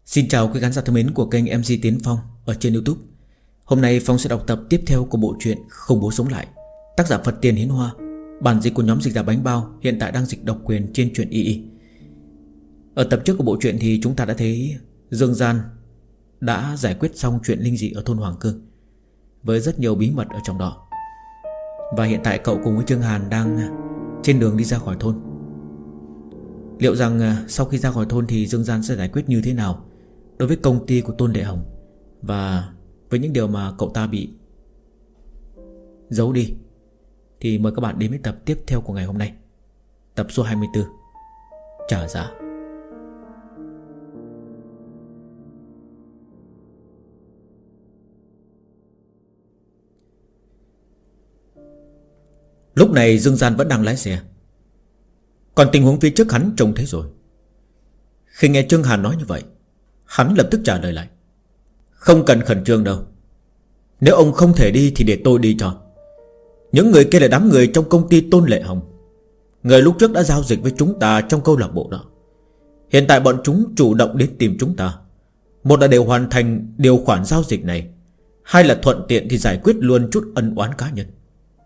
Xin chào quý khán giả thân mến của kênh MC Tiến Phong ở trên YouTube. Hôm nay Phong sẽ đọc tập tiếp theo của bộ truyện Không Bố Sống Lại, tác giả Phật Tiền Hiến Hoa. Bản dịch của nhóm dịch giả Bánh Bao hiện tại đang dịch độc quyền trên truyện II. Ở tập trước của bộ truyện thì chúng ta đã thấy Dương Gian đã giải quyết xong chuyện linh dị ở thôn Hoàng Cương với rất nhiều bí mật ở trong đó. Và hiện tại cậu cùng với Trương Hàn đang trên đường đi ra khỏi thôn. Liệu rằng sau khi ra khỏi thôn thì Dương Gian sẽ giải quyết như thế nào đối với công ty của Tôn Lệ Hồng và với những điều mà cậu ta bị giấu đi, thì mời các bạn đến với tập tiếp theo của ngày hôm nay, tập số 24, Trả Giá. Lúc này Dương Gian vẫn đang lái xe, còn tình huống phía trước hắn trông thấy rồi. Khi nghe Trương Hàn nói như vậy, hắn lập tức trả lời lại: không cần khẩn trương đâu. Nếu ông không thể đi thì để tôi đi cho. Những người kia là đám người trong công ty Tôn Lệ Hồng, người lúc trước đã giao dịch với chúng ta trong câu lạc bộ đó. Hiện tại bọn chúng chủ động đến tìm chúng ta. Một là đều hoàn thành điều khoản giao dịch này, hai là thuận tiện thì giải quyết luôn chút ân oán cá nhân.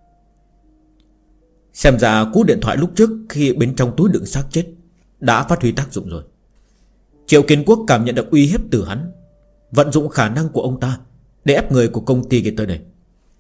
Xem ra cú điện thoại lúc trước khi bên trong túi đựng xác chết đã phát huy tác dụng rồi. Triệu Kiến Quốc cảm nhận được uy hiếp từ hắn, vận dụng khả năng của ông ta để ép người của công ty kia tới đây.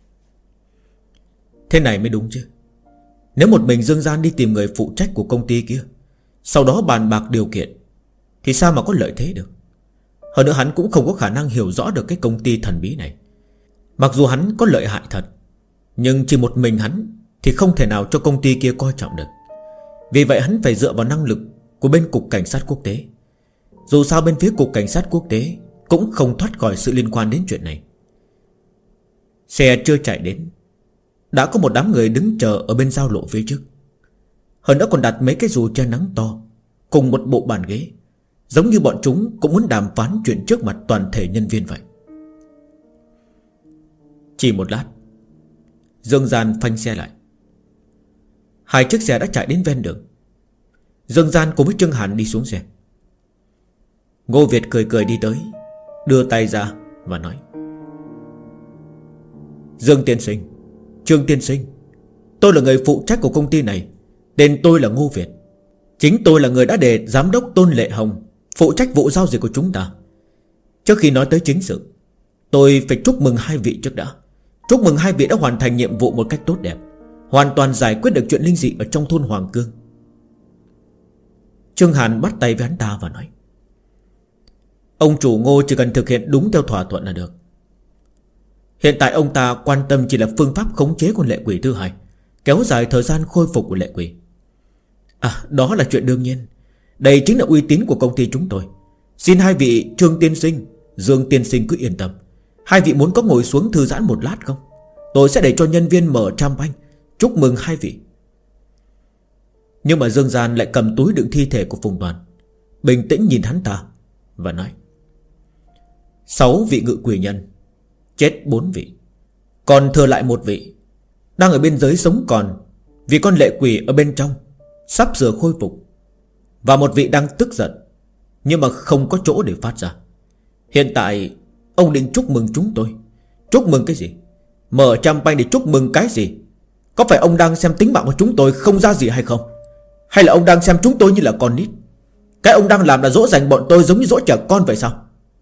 Thế này mới đúng chứ. Nếu một mình Dương Gian đi tìm người phụ trách của công ty kia, sau đó bàn bạc điều kiện, thì sao mà có lợi thế được. Hơn nữa hắn cũng không có khả năng hiểu rõ được cái công ty thần bí này. Mặc dù hắn có lợi hại thật, nhưng chỉ một mình hắn thì không thể nào cho công ty kia coi trọng được. Vì vậy hắn phải dựa vào năng lực của bên Cục Cảnh sát Quốc tế. Dù sao bên phía Cục Cảnh sát Quốc tế cũng không thoát khỏi sự liên quan đến chuyện này. Xe chưa chạy đến, đã có một đám người đứng chờ ở bên giao lộ phía trước. Hơn nữa còn đặt mấy cái dù che nắng to cùng một bộ bàn ghế, giống như bọn chúng cũng muốn đàm phán chuyện trước mặt toàn thể nhân viên vậy. Chỉ một lát, Dương Gian phanh xe lại. Hai chiếc xe đã chạy đến ven đường. Dương Gian cùng với Trương Hàn đi xuống xe. Ngô Việt cười cười đi tới, đưa tay ra và nói: Dương tiên sinh, Trương tiên sinh, tôi là người phụ trách của công ty này. Tên tôi là Ngô Việt. Chính tôi là người đã để giám đốc Tôn Lệ Hồng phụ trách vụ giao dịch của chúng ta. Trước khi nói tới chính sự, tôi phải chúc mừng hai vị trước đã. Chúc mừng hai vị đã hoàn thành nhiệm vụ một cách tốt đẹp, hoàn toàn giải quyết được chuyện linh dị ở trong thôn Hoàng Cương. Trương Hàn bắt tay với hắn ta và nói: ông chủ Ngô chỉ cần thực hiện đúng theo thỏa thuận là được. Hiện tại ông ta quan tâm chỉ là phương pháp khống chế con lệ quỷ thứ hai, kéo dài thời gian khôi phục của lệ quỷ. Đó là chuyện đương nhiên. Đây chính là uy tín của công ty chúng tôi. Xin hai vị Trương tiên sinh, Dương tiên sinh cứ yên tâm. Hai vị muốn có ngồi xuống thư giãn một lát không? Tôi sẽ để cho nhân viên mở champagne chúc mừng hai vị. Nhưng mà Dương Gian lại cầm túi đựng thi thể của Phùng Toàn, bình tĩnh nhìn hắn ta và nói: 6 vị ngự quỷ nhân, chết 4 vị, còn thừa lại 1 vị đang ở bên dưới sống còn, vì con lệ quỷ ở bên trong sắp sửa khôi phục. Và 1 vị đang tức giận, nhưng mà không có chỗ để phát ra. Hiện tại ông định chúc mừng chúng tôi. Chúc mừng cái gì? Mở champagne để chúc mừng cái gì? Có phải ông đang xem tính mạng của chúng tôi không ra gì hay không? Hay là ông đang xem chúng tôi như là con nít? Cái ông đang làm là dỗ dành bọn tôi giống như dỗ trẻ con vậy sao?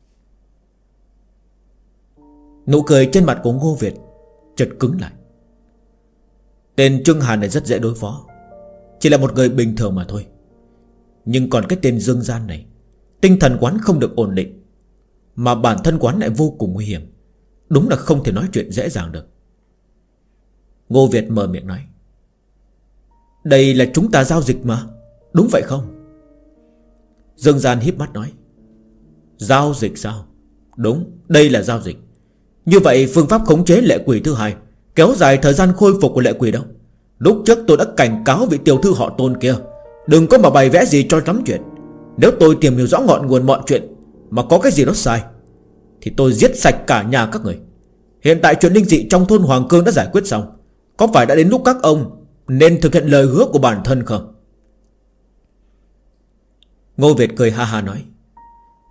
Nụ cười trên mặt của Ngô Việt chợt cứng lại. Tên Trương Hàn này rất dễ đối phó, chỉ là một người bình thường mà thôi. Nhưng còn cái tên Dương Gian này, tinh thần quán không được ổn định, mà bản thân quán lại vô cùng nguy hiểm. Đúng là không thể nói chuyện dễ dàng được. Ngô Việt mở miệng nói: đây là chúng ta giao dịch mà, đúng vậy không? Dương Gian híp mắt nói: giao dịch sao? Đúng, đây là giao dịch. Như vậy phương pháp khống chế lệ quỷ thứ hai, kéo dài thời gian khôi phục của lệ quỷ đâu? Lúc trước tôi đã cảnh cáo vị tiểu thư họ Tôn kia, đừng có mà bày vẽ gì cho lắm chuyện. Nếu tôi tìm hiểu rõ ngọn nguồn mọi chuyện mà có cái gì đó sai, thì tôi giết sạch cả nhà các người. Hiện tại chuyện linh dị trong thôn Hoàng Cương đã giải quyết xong, có phải đã đến lúc các ông nên thực hiện lời hứa của bản thân không? Ngô Việt cười ha ha nói: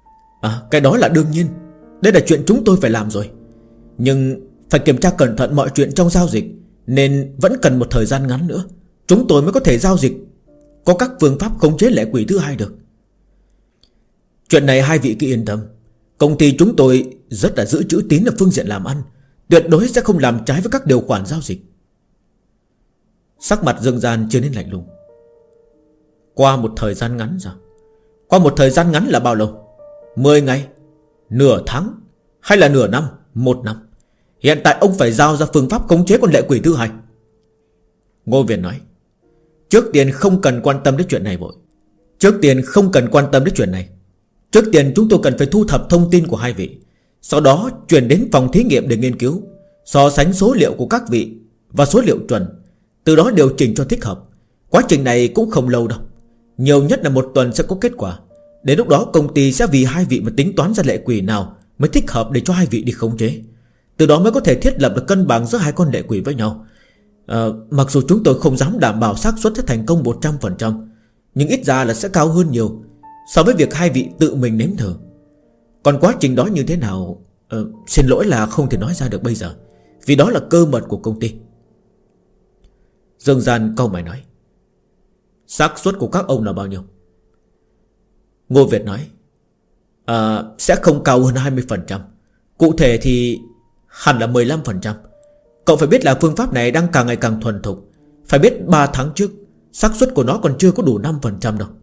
Cái đó là đương nhiên. Đây là chuyện chúng tôi phải làm rồi. Nhưng phải kiểm tra cẩn thận mọi chuyện trong giao dịch, nên vẫn cần một thời gian ngắn nữa chúng tôi mới có thể giao dịch, có các phương pháp khống chế lệ quỷ thứ hai được. Chuyện này hai vị cứ yên tâm. Công ty chúng tôi rất là giữ chữ tín ở phương diện làm ăn, tuyệt đối sẽ không làm trái với các điều khoản giao dịch. Sắc mặt Dương Gian trở nên lạnh lùng. Qua một thời gian ngắn sao? Qua một thời gian ngắn là bao lâu? 10 ngày? Nửa tháng? Hay là nửa năm? 1 năm? Hiện tại ông phải giao ra phương pháp khống chế con lệ quỷ thứ hai. Ngô Việt nói. Trước tiên không cần quan tâm đến chuyện này vội. Trước tiên không cần quan tâm đến chuyện này. Trước tiên chúng tôi cần phải thu thập thông tin của hai vị, sau đó chuyển đến phòng thí nghiệm để nghiên cứu, so sánh số liệu của các vị và số liệu chuẩn, từ đó điều chỉnh cho thích hợp. Quá trình này cũng không lâu đâu, nhiều nhất là 1 tuần sẽ có kết quả. Đến lúc đó công ty sẽ vì hai vị mà tính toán ra lệ quỷ nào mới thích hợp để cho hai vị đi khống chế. Từ đó mới có thể thiết lập được cân bằng giữa hai con lệ quỷ với nhau. Mặc dù chúng tôi không dám đảm bảo xác suất sẽ thành công 100%, nhưng ít ra là sẽ cao hơn nhiều so với việc hai vị tự mình nếm thử. Còn quá trình đó như thế nào, xin lỗi là không thể nói ra được bây giờ, vì đó là cơ mật của công ty. Dương Gian câu mày nói. Xác suất của các ông là bao nhiêu? Ngô Việt nói. Sẽ không cao hơn 20%. Cụ thể thì hẳn là 15%. Cậu phải biết là phương pháp này đang càng ngày càng thuần thục. Phải biết 3 tháng trước xác suất của nó còn chưa có đủ 5% đâu.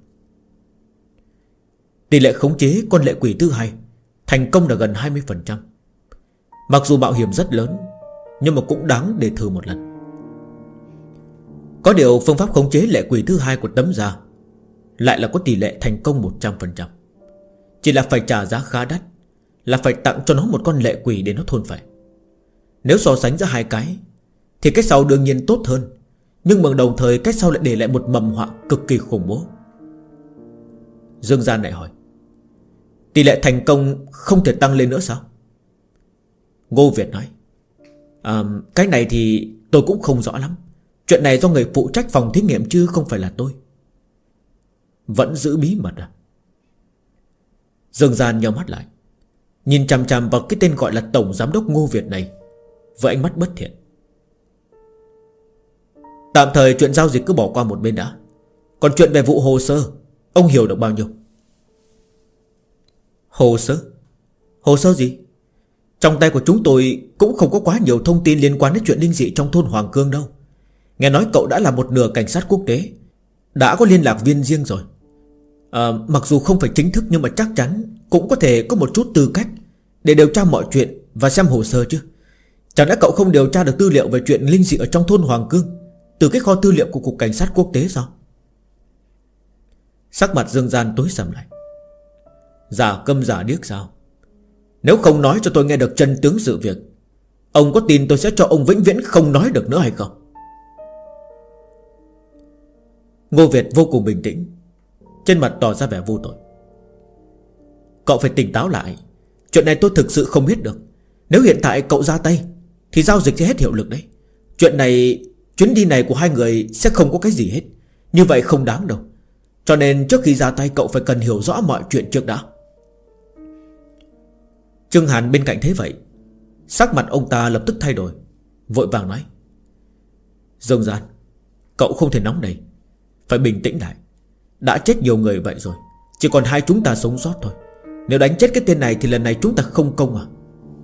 Tỷ lệ khống chế con lệ quỷ thứ hai thành công là gần 20%. Mặc dù mạo hiểm rất lớn, nhưng mà cũng đáng để thử một lần. Có điều phương pháp khống chế lệ quỷ thứ hai của Tấm Gia lại là có tỷ lệ thành công 100%. Chỉ là phải trả giá khá đắt, là phải tặng cho nó một con lệ quỷ để nó thôn phệ. Nếu so sánh giữa hai cái thì cái sau đương nhiên tốt hơn, nhưng mà đồng thời cái sau lại để lại một mầm họa cực kỳ khủng bố. Dương Gian lại hỏi. Tỷ lệ thành công không thể tăng lên nữa sao? Ngô Việt nói. Cái này thì tôi cũng không rõ lắm. Chuyện này do người phụ trách phòng thí nghiệm chứ không phải là tôi. Vẫn giữ bí mật à? Dương Gian nhíu mắt lại, nhìn chằm chằm vào cái tên gọi là Tổng Giám đốc Ngô Việt này với ánh mắt bất thiện. Tạm thời chuyện giao dịch cứ bỏ qua một bên đã. Còn chuyện về vụ hồ sơ, ông hiểu được bao nhiêu? Hồ sơ? Hồ sơ gì? Trong tay của chúng tôi cũng không có quá nhiều thông tin liên quan đến chuyện linh dị trong thôn Hoàng Cương đâu. Nghe nói cậu đã là một nửa cảnh sát quốc tế, đã có liên lạc viên riêng rồi. Mặc dù không phải chính thức, nhưng mà chắc chắn cũng có thể có một chút tư cách để điều tra mọi chuyện và xem hồ sơ chứ. Chẳng lẽ cậu không điều tra được tư liệu về chuyện linh dị ở trong thôn Hoàng Cương từ cái kho tư liệu của Cục Cảnh sát Quốc tế sao? Sắc mặt Dương Gian tối sầm lại. Giả câm giả điếc sao? Nếu không nói cho tôi nghe được chân tướng sự việc, ông có tin tôi sẽ cho ông vĩnh viễn không nói được nữa hay không? Ngô Việt vô cùng bình tĩnh, trên mặt tỏ ra vẻ vô tội. Cậu phải tỉnh táo lại. Chuyện này tôi thực sự không biết được. Nếu hiện tại cậu ra tay thì giao dịch sẽ hết hiệu lực đấy. Chuyện này, chuyến đi này của hai người sẽ không có cái gì hết. Như vậy không đáng đâu. Cho nên trước khi ra tay cậu phải cần hiểu rõ mọi chuyện trước đã. Trương Hàn bên cạnh thấy vậy, sắc mặt ông ta lập tức thay đổi, vội vàng nói. Dương Gian, cậu không thể nóng nảy, phải bình tĩnh lại. Đã chết nhiều người vậy rồi, chỉ còn hai chúng ta sống sót thôi. Nếu đánh chết cái tên này thì lần này chúng ta không công à?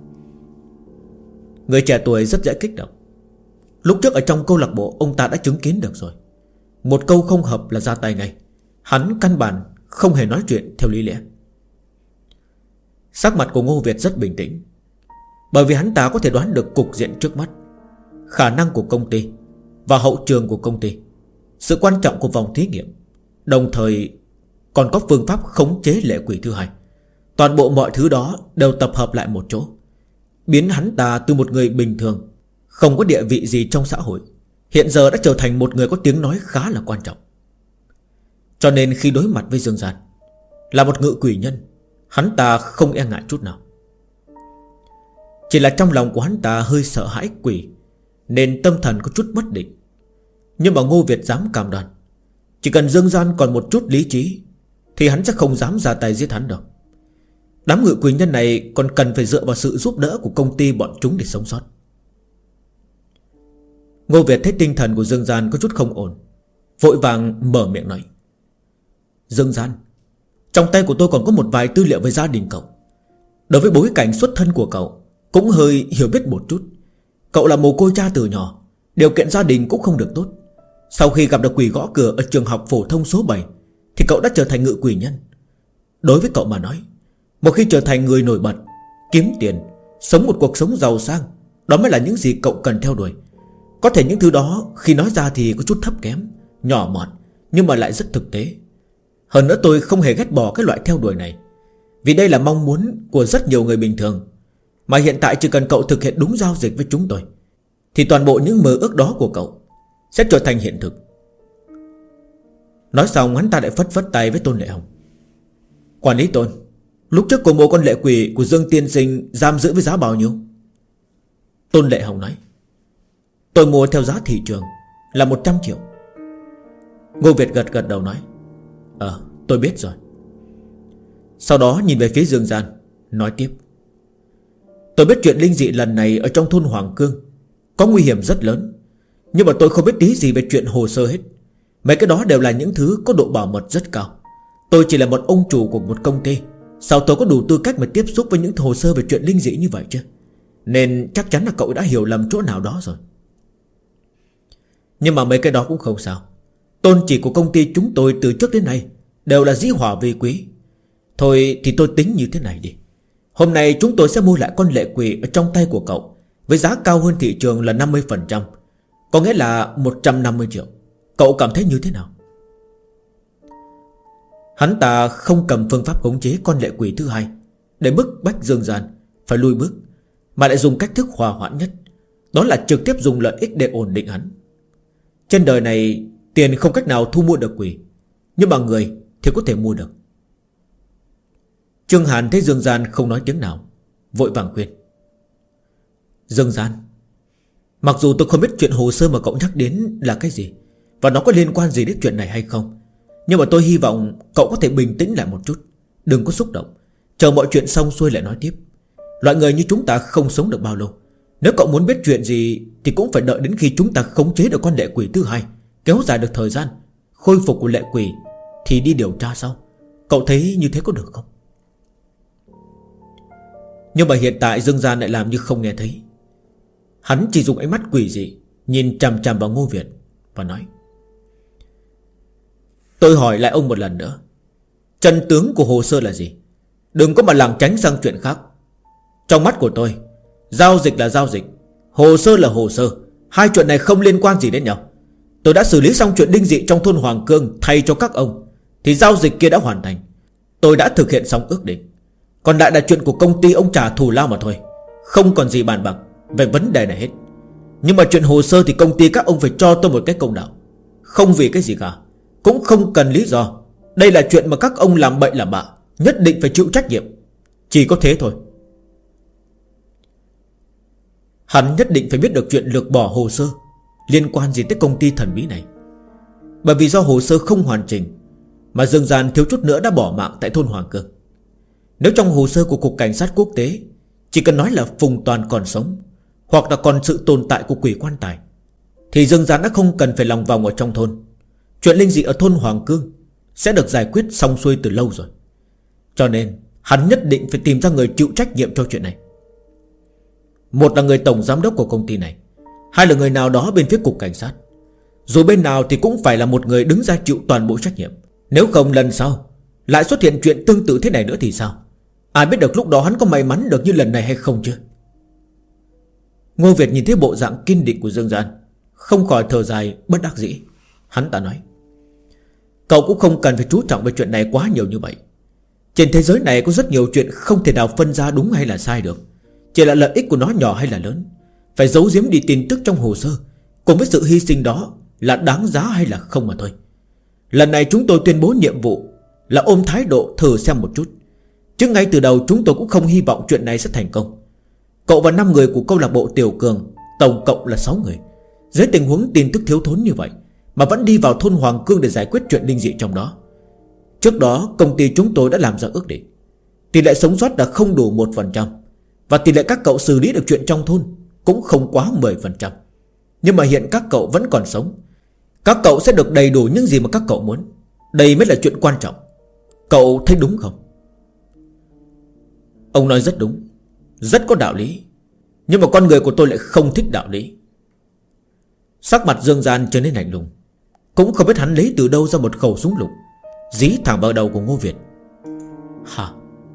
Người trẻ tuổi rất dễ kích động. Lúc trước ở trong câu lạc bộ ông ta đã chứng kiến được rồi. Một câu không hợp là ra tay ngay. Hắn căn bản không hề nói chuyện theo lý lẽ. Sắc mặt của Ngô Việt rất bình tĩnh, bởi vì hắn ta có thể đoán được cục diện trước mắt, khả năng của công ty và hậu trường của công ty, sự quan trọng của vòng thí nghiệm, đồng thời còn có phương pháp khống chế lệ quỷ thứ hai. Toàn bộ mọi thứ đó đều tập hợp lại một chỗ, biến hắn ta từ một người bình thường, không có địa vị gì trong xã hội, hiện giờ đã trở thành một người có tiếng nói khá là quan trọng. Cho nên khi đối mặt với Dương Gian, là một ngự quỷ nhân, hắn ta không e ngại chút nào. Chỉ là trong lòng của hắn ta hơi sợ hãi quỷ, nên tâm thần có chút bất định. Nhưng mà Ngô Việt dám cam đoan, chỉ cần Dương Gian còn một chút lý trí thì hắn sẽ không dám ra tay giết hắn đâu. Đám ngự quỷ nhân này còn cần phải dựa vào sự giúp đỡ của công ty bọn chúng để sống sót. Ngô Việt thấy tinh thần của Dương Gian có chút không ổn, vội vàng mở miệng nói: Dương Gian, trong tay của tôi còn có một vài tư liệu về gia đình cậu. Đối với bối cảnh xuất thân của cậu cũng hơi hiểu biết một chút. Cậu là mồ côi cha từ nhỏ, điều kiện gia đình cũng không được tốt. Sau khi gặp được quỷ gõ cửa ở trường học phổ thông số 7 thì cậu đã trở thành ngự quỷ nhân. Đối với cậu mà nói, một khi trở thành người nổi bật, kiếm tiền, sống một cuộc sống giàu sang, đó mới là những gì cậu cần theo đuổi. Có thể những thứ đó khi nói ra thì có chút thấp kém, nhỏ mọn, nhưng mà lại rất thực tế. Hơn nữa tôi không hề ghét bỏ cái loại theo đuổi này, vì đây là mong muốn của rất nhiều người bình thường. Mà hiện tại chỉ cần cậu thực hiện đúng giao dịch với chúng tôi thì toàn bộ những mơ ước đó của cậu sẽ trở thành hiện thực. Nói xong hắn ta lại phất phất tay với Tôn Lệ Hồng: Quản lý Tôn, lúc trước cô mua con lệ quỷ của Dương tiên sinh giam giữ với giá bao nhiêu? Tôn Lệ Hồng nói: Tôi mua theo giá thị trường là 100 triệu. Ngô Việt gật gật đầu nói: Tôi biết rồi. Sau đó nhìn về phía Dương Gian, nói tiếp: Tôi biết chuyện linh dị lần này ở trong thôn Hoàng Cương có nguy hiểm rất lớn, nhưng mà tôi không biết tí gì về chuyện hồ sơ hết. Mấy cái đó đều là những thứ có độ bảo mật rất cao. Tôi chỉ là một ông chủ của một công ty, sao tôi có đủ tư cách mà tiếp xúc với những hồ sơ về chuyện linh dị như vậy chứ? Nên chắc chắn là cậu đã hiểu lầm chỗ nào đó rồi. Nhưng mà mấy cái đó cũng không sao. Tôn chỉ của công ty chúng tôi từ trước đến nay đều là dĩ hòa vi quý. Thôi thì tôi tính như thế này đi. Hôm nay chúng tôi sẽ mua lại con lệ quỷ ở trong tay của cậu với giá cao hơn thị trường là 50%, có nghĩa là 150 triệu. Cậu cảm thấy như thế nào? Hắn ta không cầm phương pháp khống chế con lệ quỷ thứ hai để bức bách Dương Gian phải lùi bước, mà lại dùng cách thức hòa hoãn nhất, đó là trực tiếp dùng lợi ích để ổn định hắn. Trên đời này tiền không cách nào thu mua được quỷ, nhưng mà người thì có thể mua được. Trương Hàn thấy Dương Gian không nói tiếng nào, vội vàng khuyên: Dương Gian, mặc dù tôi không biết chuyện hồ sơ mà cậu nhắc đến là cái gì và nó có liên quan gì đến chuyện này hay không, nhưng mà tôi hy vọng cậu có thể bình tĩnh lại một chút, đừng có xúc động, chờ mọi chuyện xong xuôi lại nói tiếp. Loại người như chúng ta không sống được bao lâu. Nếu cậu muốn biết chuyện gì thì cũng phải đợi đến khi chúng ta khống chế được con lệ quỷ thứ hai, kéo dài được thời gian khôi phục của lệ quỷ thì đi điều tra sau. Cậu thấy như thế có được không? Nhưng mà hiện tại Dương Gian lại làm như không nghe thấy. Hắn chỉ dùng ánh mắt quỷ dị nhìn chằm chằm vào Ngô Việt và nói: Tôi hỏi lại ông một lần nữa, chân tướng của hồ sơ là gì? Đừng có mà lảng tránh sang chuyện khác. Trong mắt của tôi, giao dịch là giao dịch, hồ sơ là hồ sơ, hai chuyện này không liên quan gì đến nhau. Tôi đã xử lý xong chuyện linh dị trong thôn Hoàng Cương thay cho các ông, thì giao dịch kia đã hoàn thành. Tôi đã thực hiện xong ước định. Còn lại là chuyện của công ty ông trả thù lao mà thôi, không còn gì bàn bạc về vấn đề này hết. Nhưng mà chuyện hồ sơ thì công ty các ông phải cho tôi một cái công đạo. Không vì cái gì cả, cũng không cần lý do. Đây là chuyện mà các ông làm bậy làm bạ, nhất định phải chịu trách nhiệm. Chỉ có thế thôi. Hắn nhất định phải biết được chuyện lược bỏ hồ sơ liên quan gì tới công ty thần bí này. Bởi vì do hồ sơ không hoàn chỉnh mà Dương Gian thiếu chút nữa đã bỏ mạng tại thôn Hoàng Cương. Nếu trong hồ sơ của Cục Cảnh sát Quốc tế chỉ cần nói là Phùng Toàn còn sống, hoặc là còn sự tồn tại của quỷ quan tài, thì Dương Gian đã không cần phải lòng vòng ở trong thôn. Chuyện linh dị ở thôn Hoàng Cương sẽ được giải quyết xong xuôi từ lâu rồi. Cho nên hắn nhất định phải tìm ra người chịu trách nhiệm cho chuyện này. Một là người tổng giám đốc của công ty này, hai là người nào đó bên phía Cục Cảnh sát. Dù bên nào thì cũng phải là một người đứng ra chịu toàn bộ trách nhiệm. Nếu không lần sau lại xuất hiện chuyện tương tự thế này nữa thì sao? Ai biết được lúc đó hắn có may mắn được như lần này hay không chứ? Ngô Việt nhìn thấy bộ dạng kiên định của Dương Gian, không khỏi thở dài bất đắc dĩ. Hắn ta nói: Cậu cũng không cần phải chú trọng về chuyện này quá nhiều như vậy. Trên thế giới này có rất nhiều chuyện không thể nào phân ra đúng hay là sai được. Chỉ là lợi ích của nó nhỏ hay là lớn, phải giấu giếm đi tin tức trong hồ sơ, cùng với sự hy sinh đó là đáng giá hay là không mà thôi. Lần này chúng tôi tuyên bố nhiệm vụ là ôm thái độ thử xem một chút, chứ ngay từ đầu chúng tôi cũng không hy vọng chuyện này sẽ thành công. Cậu và 5 người của câu lạc bộ Tiểu Cường, tổng cộng là 6 người, dưới tình huống tin tức thiếu thốn như vậy mà vẫn đi vào thôn Hoàng Cương để giải quyết chuyện linh dị trong đó. Trước đó công ty chúng tôi đã làm ra ước định, tỷ lệ sống sót đã không đủ 1%. Và tỷ lệ các cậu xử lý được chuyện trong thôn cũng không quá 10%. Nhưng mà hiện các cậu vẫn còn sống. Các cậu sẽ được đầy đủ những gì mà các cậu muốn. Đây mới là chuyện quan trọng. Cậu thấy đúng không? Ông nói rất đúng, rất có đạo lý. Nhưng mà con người của tôi lại không thích đạo lý. Sắc mặt Dương Gian trở nên lạnh lùng. Cũng không biết hắn lấy từ đâu ra một khẩu súng lục, dí thẳng vào đầu của Ngô Việt. Hả?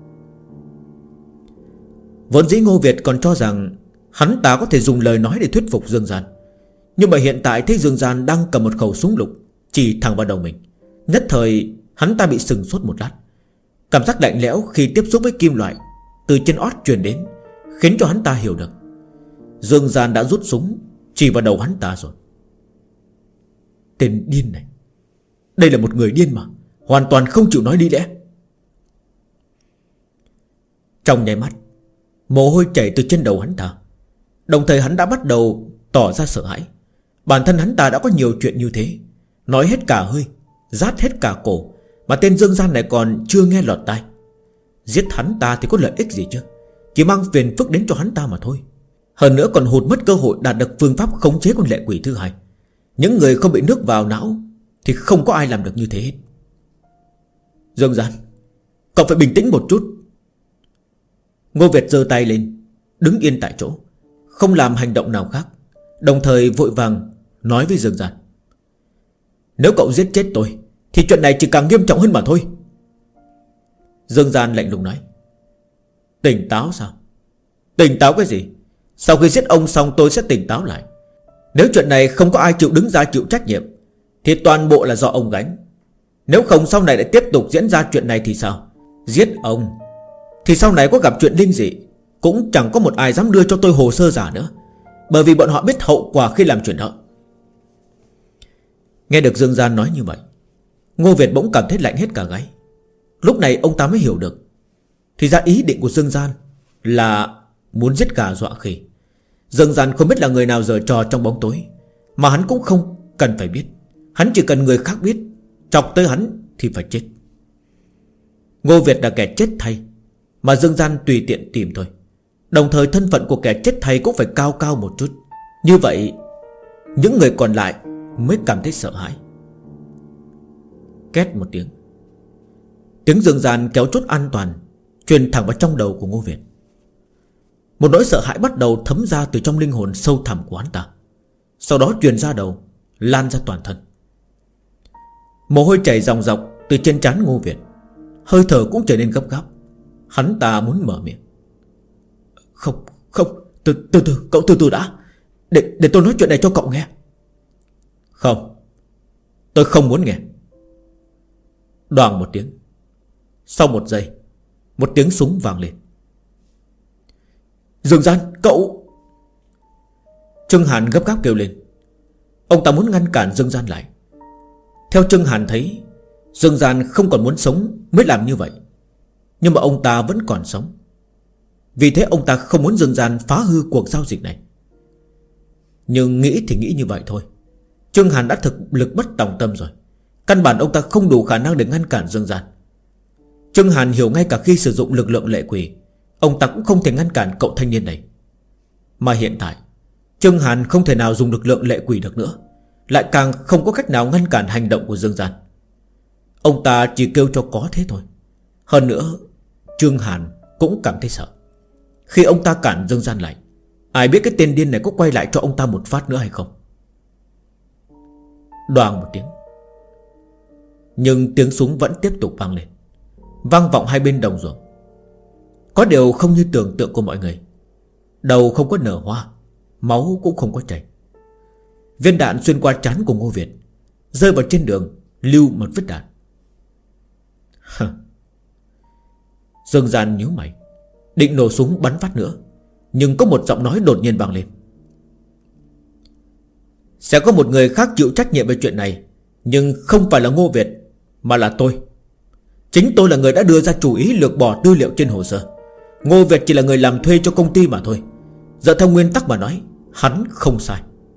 Vốn dĩ Ngô Việt còn cho rằng hắn ta có thể dùng lời nói để thuyết phục Dương Gian. Nhưng mà hiện tại thấy Dương Gian đang cầm một khẩu súng lục chỉ thẳng vào đầu mình, nhất thời hắn ta bị sừng sốt một lát. Cảm giác lạnh lẽo khi tiếp xúc với kim loại từ trên ót truyền đến, khiến cho hắn ta hiểu được Dương Gian đã rút súng chỉ vào đầu hắn ta rồi. Tên điên này, đây là một người điên mà, hoàn toàn không chịu nói lý lẽ. Trong nháy mắt, mồ hôi chảy từ trên đầu hắn ta. Đồng thời hắn đã bắt đầu tỏ ra sợ hãi. Bản thân hắn ta đã có nhiều chuyện như thế, nói hết cả hơi, rát hết cả cổ, mà tên Dương Gian này còn chưa nghe lọt tai. Giết hắn ta thì có lợi ích gì chứ, chỉ mang phiền phức đến cho hắn ta mà thôi. Hơn nữa còn hụt mất cơ hội đạt được phương pháp khống chế con lệ quỷ thứ hai. Những người không bị nước vào não thì không có ai làm được như thế hết. Dương Gian, cậu phải bình tĩnh một chút. Ngô Việt giơ tay lên, đứng yên tại chỗ, không làm hành động nào khác, đồng thời vội vàng nói với Dương Gian: nếu cậu giết chết tôi thì chuyện này chỉ càng nghiêm trọng hơn mà thôi. Dương Gian lạnh lùng nói: tỉnh táo sao? Tỉnh táo cái gì? Sau khi giết ông xong tôi sẽ tỉnh táo lại. Nếu chuyện này không có ai chịu đứng ra chịu trách nhiệm thì toàn bộ là do ông gánh. Nếu không sau này lại tiếp tục diễn ra chuyện này thì sao? Giết ông thì sau này có gặp chuyện linh dị cũng chẳng có một ai dám đưa cho tôi hồ sơ giả nữa, bởi vì bọn họ biết hậu quả khi làm chuyện đó. Nghe được Dương Gian nói như vậy, Ngô Việt bỗng cảm thấy lạnh hết cả gáy. Lúc này ông ta mới hiểu được, thì ra ý định của Dương Gian là muốn giết gà dọa khỉ. Dương Gian không biết là người nào giở trò trong bóng tối, mà hắn cũng không cần phải biết. Hắn chỉ cần người khác biết, chọc tới hắn thì phải chết. Ngô Việt là kẻ chết thay, mà Dương Gian tùy tiện tìm thôi. Đồng thời thân phận của kẻ chết thay cũng phải cao cao một chút. Như vậy những người còn lại mới cảm thấy sợ hãi. Két một tiếng, tiếng Dương Gian kéo chốt an toàn truyền thẳng vào trong đầu của Ngô Việt. Một nỗi sợ hãi bắt đầu thấm ra từ trong linh hồn sâu thẳm của hắn ta, sau đó truyền ra đầu, lan ra toàn thân. Mồ hôi chảy ròng ròng từ trên trán Ngô Việt, hơi thở cũng trở nên gấp gáp. Hắn ta muốn mở miệng: Không, từ từ, cậu từ từ đã. Để tôi nói chuyện này cho cậu nghe. Không, tôi không muốn nghe. Đoàng một tiếng, sau một giây, một tiếng súng vang lên. Dương Gian, cậu! Trương Hàn gấp gáp kêu lên. Ông ta muốn ngăn cản Dương Gian lại. Theo Trương Hàn thấy, Dương Gian không còn muốn sống mới làm như vậy. Nhưng mà ông ta vẫn còn sống. Vì thế ông ta không muốn Dương Gian phá hư cuộc giao dịch này. Nhưng nghĩ thì nghĩ như vậy thôi. Trương Hàn đã thực lực bất tòng tâm rồi. Căn bản ông ta không đủ khả năng để ngăn cản Dương Gian. Trương Hàn hiểu ngay cả khi sử dụng lực lượng lệ quỷ, ông ta cũng không thể ngăn cản cậu thanh niên này. Mà hiện tại Trương Hàn không thể nào dùng lực lượng lệ quỷ được nữa, lại càng không có cách nào ngăn cản hành động của Dương Gian. Ông ta chỉ kêu cho có thế thôi. Hơn nữa Trương Hàn cũng cảm thấy sợ. Khi ông ta cản Dương Gian lại, ai biết cái tên điên này có quay lại cho ông ta một phát nữa hay không. Đoàng một tiếng, nhưng tiếng súng vẫn tiếp tục vang lên, vang vọng hai bên đồng ruộng. Có điều không như tưởng tượng của mọi người. Đầu không có nở hoa, máu cũng không có chảy. Viên đạn xuyên qua trán của Ngô Việt, rơi vào trên đường, lưu một vết đạn. Dương Gian nhíu mày, định nổ súng bắn phát nữa, nhưng có một giọng nói đột nhiên vang lên: sẽ có một người khác chịu trách nhiệm về chuyện này, nhưng không phải là Ngô Việt, mà là tôi. Chính tôi là người đã đưa ra chủ ý lược bỏ tư liệu trên hồ sơ. Ngô Việt chỉ là người làm thuê cho công ty mà thôi. Dựa theo nguyên tắc mà nói, hắn không sai.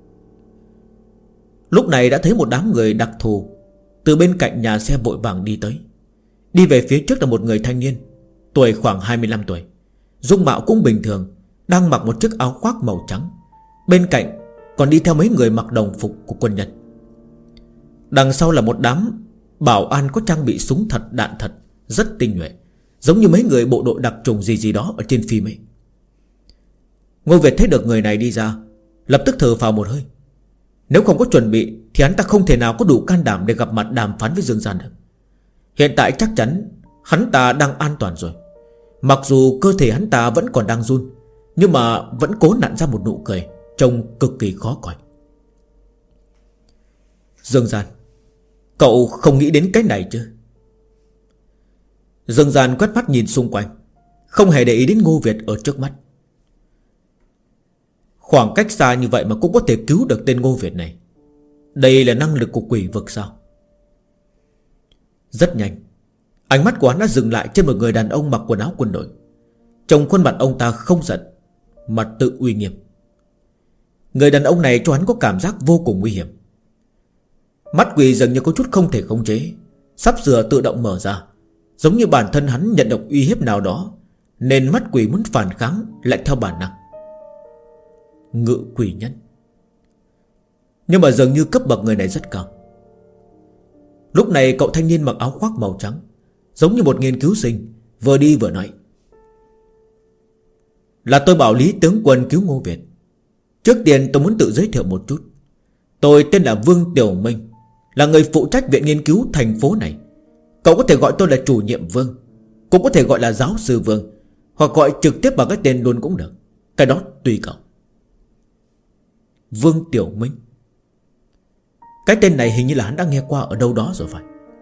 Lúc này đã thấy một đám người đặc thù từ bên cạnh nhà xe vội vàng đi tới. Đi về phía trước là một người thanh niên, tuổi khoảng 25 tuổi, dung mạo cũng bình thường, đang mặc một chiếc áo khoác màu trắng. Bên cạnh còn đi theo mấy người mặc đồng phục của quân nhân. Đằng sau là một đám bảo an có trang bị súng thật, đạn thật, rất tinh nhuệ, giống như mấy người bộ đội đặc trùng gì đó ở trên phim ấy. Ngô Việt thấy được người này đi ra, lập tức thở phào một hơi. Nếu không có chuẩn bị thì hắn ta không thể nào có đủ can đảm để gặp mặt đàm phán với Dương Gian được. Hiện tại chắc chắn hắn ta đang an toàn rồi. Mặc dù cơ thể hắn ta vẫn còn đang run, nhưng mà vẫn cố nặn ra một nụ cười trông cực kỳ khó coi. Dương Gian, cậu không nghĩ đến cái này chứ? Dương Gian quét mắt nhìn xung quanh, không hề để ý đến Ngô Việt ở trước mắt. Khoảng cách xa như vậy mà cũng có thể cứu được tên Ngô Việt này. Đây là năng lực của quỷ vực sao? Rất nhanh, ánh mắt của hắn đã dừng lại trên một người đàn ông mặc quần áo quân đội. Trong khuôn mặt ông ta không giận, mặt tự uy nghiêm. Người đàn ông này cho hắn có cảm giác vô cùng nguy hiểm. Mắt quỷ dường như có chút không thể khống chế, sắp sửa tự động mở ra, giống như bản thân hắn nhận được uy hiếp nào đó, nên mắt quỷ muốn phản kháng lại theo bản năng. Ngự quỷ nhân. Nhưng mà dường như cấp bậc người này rất cao. Lúc này cậu thanh niên mặc áo khoác màu trắng, giống như một nghiên cứu sinh, vừa đi vừa nói: Là tôi bảo Lý tướng quân cứu Ngô Việt. Trước tiên tôi muốn tự giới thiệu một chút. Tôi tên là Vương Tiểu Minh, là người phụ trách viện nghiên cứu thành phố này. Cậu có thể gọi tôi là chủ nhiệm Vương, cũng có thể gọi là giáo sư Vương, hoặc gọi trực tiếp bằng cái tên luôn cũng được. Cái đó tùy cậu. Vương Tiểu Minh. Cái tên này hình như là hắn đã nghe qua ở đâu đó rồi phải.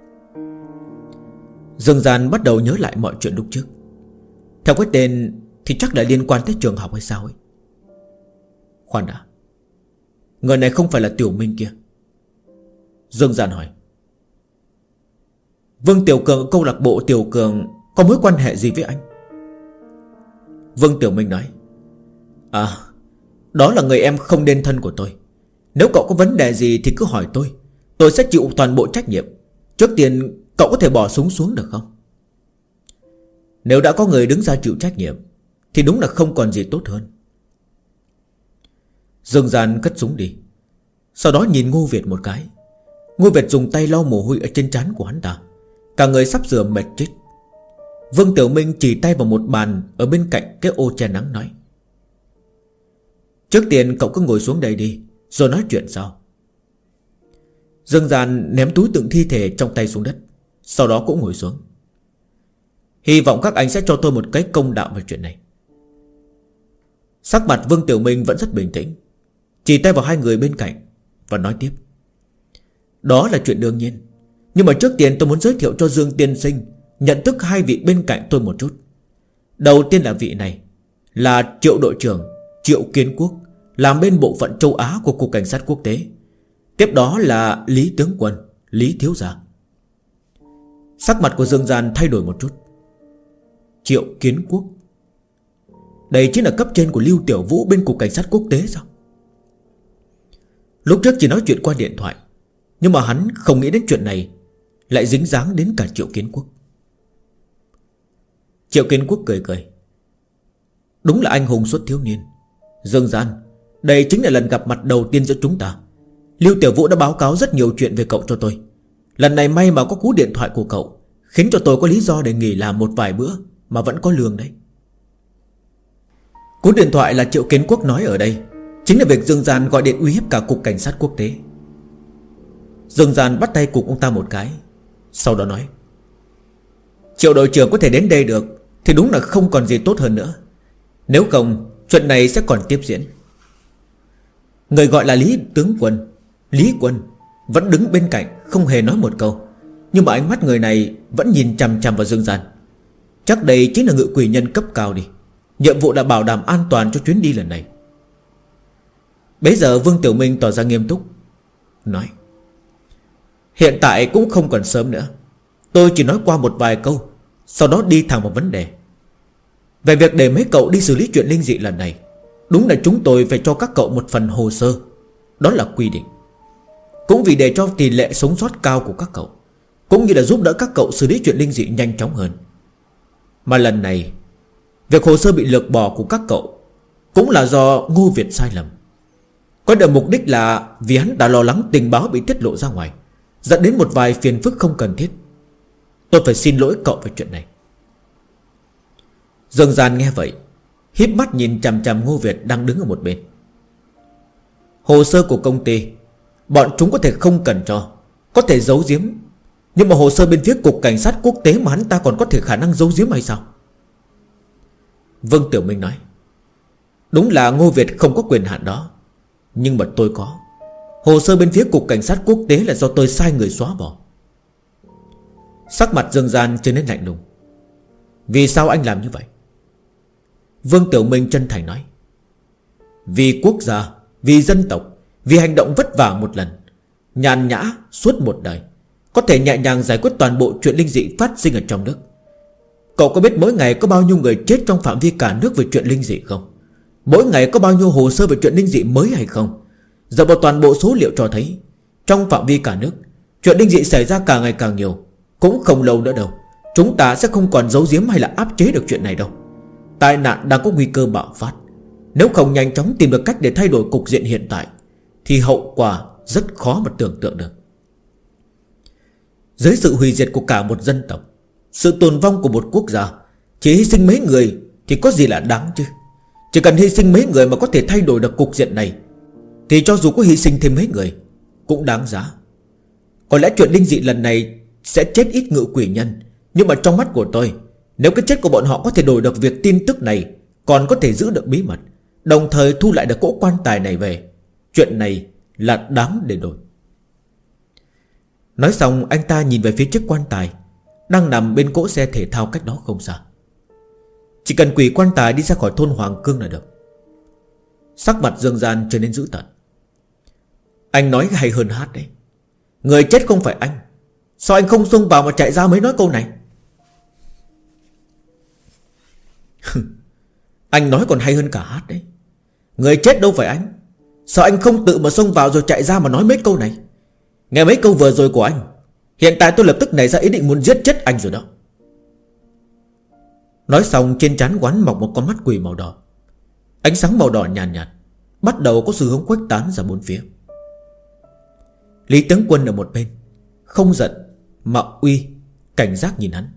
Dương Gian bắt đầu nhớ lại mọi chuyện lúc trước. Theo cái tên thì chắc là liên quan tới trường học hay sao ấy. Khoan đã, người này không phải là Tiểu Minh kia? Dương Gian hỏi. Vương Tiểu Cường ở câu lạc bộ Tiểu Cường có mối quan hệ gì với anh? Vương Tiểu Minh nói: À, đó là người em không nên thân của tôi. Nếu cậu có vấn đề gì thì cứ hỏi tôi sẽ chịu toàn bộ trách nhiệm. Trước tiên cậu có thể bỏ súng xuống được không? Nếu đã có người đứng ra chịu trách nhiệm thì đúng là không còn gì tốt hơn. Dương Gian cất súng đi, sau đó nhìn Ngô Việt một cái. Ngô Việt dùng tay lau mồ hôi ở trên trán của hắn ta, cả người sắp sửa mệt chết. Vương Tiểu Minh chỉ tay vào một bàn ở bên cạnh cái ô che nắng nói: Trước tiên cậu cứ ngồi xuống đây đi, rồi nói chuyện sau. Dương Gian ném túi tượng thi thể trong tay xuống đất, sau đó cũng ngồi xuống. Hy vọng các anh sẽ cho tôi một cái công đạo về chuyện này. Sắc mặt Vương Tiểu Minh vẫn rất bình tĩnh, chỉ tay vào hai người bên cạnh và nói tiếp: Đó là chuyện đương nhiên, nhưng mà trước tiên tôi muốn giới thiệu cho Dương tiên sinh nhận thức hai vị bên cạnh tôi một chút. Đầu tiên là vị này, là Triệu đội trưởng Triệu Kiến Quốc, làm bên bộ phận châu Á của Cục Cảnh sát Quốc tế. Tiếp đó là Lý tướng quân Lý thiếu gia. Sắc mặt của Dương Gian thay đổi một chút. Triệu Kiến Quốc, đây chính là cấp trên của Lưu Tiểu Vũ bên Cục Cảnh sát Quốc tế sao? Lúc trước chỉ nói chuyện qua điện thoại, nhưng mà hắn không nghĩ đến chuyện này lại dính dáng đến cả Triệu Kiến Quốc. Triệu Kiến Quốc cười cười: Đúng là anh hùng xuất thiếu niên. Dương Gian, đây chính là lần gặp mặt đầu tiên giữa chúng ta. Lưu Tiểu Vũ đã báo cáo rất nhiều chuyện về cậu cho tôi. Lần này may mà có cú điện thoại của cậu, khiến cho tôi có lý do để nghỉ làm một vài bữa mà vẫn có lương đấy. Cú điện thoại là Triệu Kiến Quốc nói ở đây chính là việc Dương Gian gọi điện uy hiếp cả Cục Cảnh sát Quốc tế. Dương Gian bắt tay cục ông ta một cái, sau đó nói: Triệu đội trưởng có thể đến đây được thì đúng là không còn gì tốt hơn nữa. Nếu không, chuyện này sẽ còn tiếp diễn. Người gọi là Lý tướng quân Lý Quân vẫn đứng bên cạnh, không hề nói một câu, nhưng mà ánh mắt người này vẫn nhìn chằm chằm vào Dương Gian. Chắc đây chính là ngự quỷ nhân cấp cao đi. Nhiệm vụ là bảo đảm an toàn cho chuyến đi lần này. Bấy giờ Vương Tiểu Minh tỏ ra nghiêm túc, nói: Hiện tại cũng không còn sớm nữa. Tôi chỉ nói qua một vài câu, sau đó đi thẳng vào vấn đề. Về việc để mấy cậu đi xử lý chuyện linh dị lần này, đúng là chúng tôi phải cho các cậu một phần hồ sơ. Đó là quy định. Cũng vì để cho tỷ lệ sống sót cao của các cậu, cũng như là giúp đỡ các cậu xử lý chuyện linh dị nhanh chóng hơn. Mà lần này việc hồ sơ bị lược bỏ của các cậu cũng là do Ngô Việt sai lầm. Có được mục đích là vì hắn đã lo lắng tình báo bị tiết lộ ra ngoài, dẫn đến một vài phiền phức không cần thiết. Tôi phải xin lỗi cậu về chuyện này. Dương Gian nghe vậy, híp mắt nhìn chằm chằm Ngô Việt đang đứng ở một bên. Hồ sơ của công ty bọn chúng có thể không cần cho, có thể giấu giếm, nhưng mà hồ sơ bên phía cục cảnh sát quốc tế mà hắn ta còn có thể khả năng giấu giếm hay sao? Vương Tiểu Minh nói, đúng là Ngô Việt không có quyền hạn đó, nhưng mà tôi có. Hồ sơ bên phía cục cảnh sát quốc tế là do tôi sai người xóa bỏ. Sắc mặt Dương Gian trở nên lạnh lùng. Vì sao anh làm như vậy? Vương Tiểu Minh chân thành nói, vì quốc gia, vì dân tộc, vì hành động vất vả một lần, nhàn nhã suốt một đời, có thể nhẹ nhàng giải quyết toàn bộ chuyện linh dị phát sinh ở trong nước. Cậu có biết mỗi ngày có bao nhiêu người chết trong phạm vi cả nước về chuyện linh dị không? Mỗi ngày có bao nhiêu hồ sơ về chuyện linh dị mới hay không? Dựa vào toàn bộ số liệu cho thấy, trong phạm vi cả nước, chuyện linh dị xảy ra càng ngày càng nhiều. Cũng không lâu nữa đâu, chúng ta sẽ không còn giấu giếm hay là áp chế được chuyện này đâu. Tai nạn đang có nguy cơ bạo phát. Nếu không nhanh chóng tìm được cách để thay đổi cục diện hiện tại, thì hậu quả rất khó mà tưởng tượng được. Dưới sự hủy diệt của cả một dân tộc, sự tồn vong của một quốc gia, chỉ hy sinh mấy người thì có gì là đáng chứ? Chỉ cần hy sinh mấy người mà có thể thay đổi được cục diện này, thì cho dù có hy sinh thêm mấy người cũng đáng giá. Có lẽ chuyện linh dị lần này sẽ chết ít ngự quỷ nhân, nhưng mà trong mắt của tôi, nếu cái chết của bọn họ có thể đổi được việc tin tức này còn có thể giữ được bí mật, đồng thời thu lại được cỗ quan tài này về, chuyện này là đáng để đổi. Nói xong anh ta nhìn về phía chiếc quan tài đang nằm bên cỗ xe thể thao cách đó không xa. Chỉ cần quỷ quan tài đi ra khỏi thôn Hoàng Cương là được. Sắc mặt Dương Gian trở nên dữ tợn. Anh nói hay hơn hát đấy. Người chết không phải anh, sao anh không xông vào mà chạy ra mới nói câu này? Anh nói còn hay hơn cả hát đấy. Người chết đâu phải anh, sao anh không tự mà xông vào rồi chạy ra mà nói mấy câu này? Nghe mấy câu vừa rồi của anh, hiện tại tôi lập tức nảy ra ý định muốn giết chết anh rồi đó. Nói xong trên trán quán mọc một con mắt quỷ màu đỏ. Ánh sáng màu đỏ nhàn nhạt bắt đầu có xu hướng khuếch tán ra bốn phía. Lý Tướng Quân ở một bên không giận mà uy, cảnh giác nhìn hắn.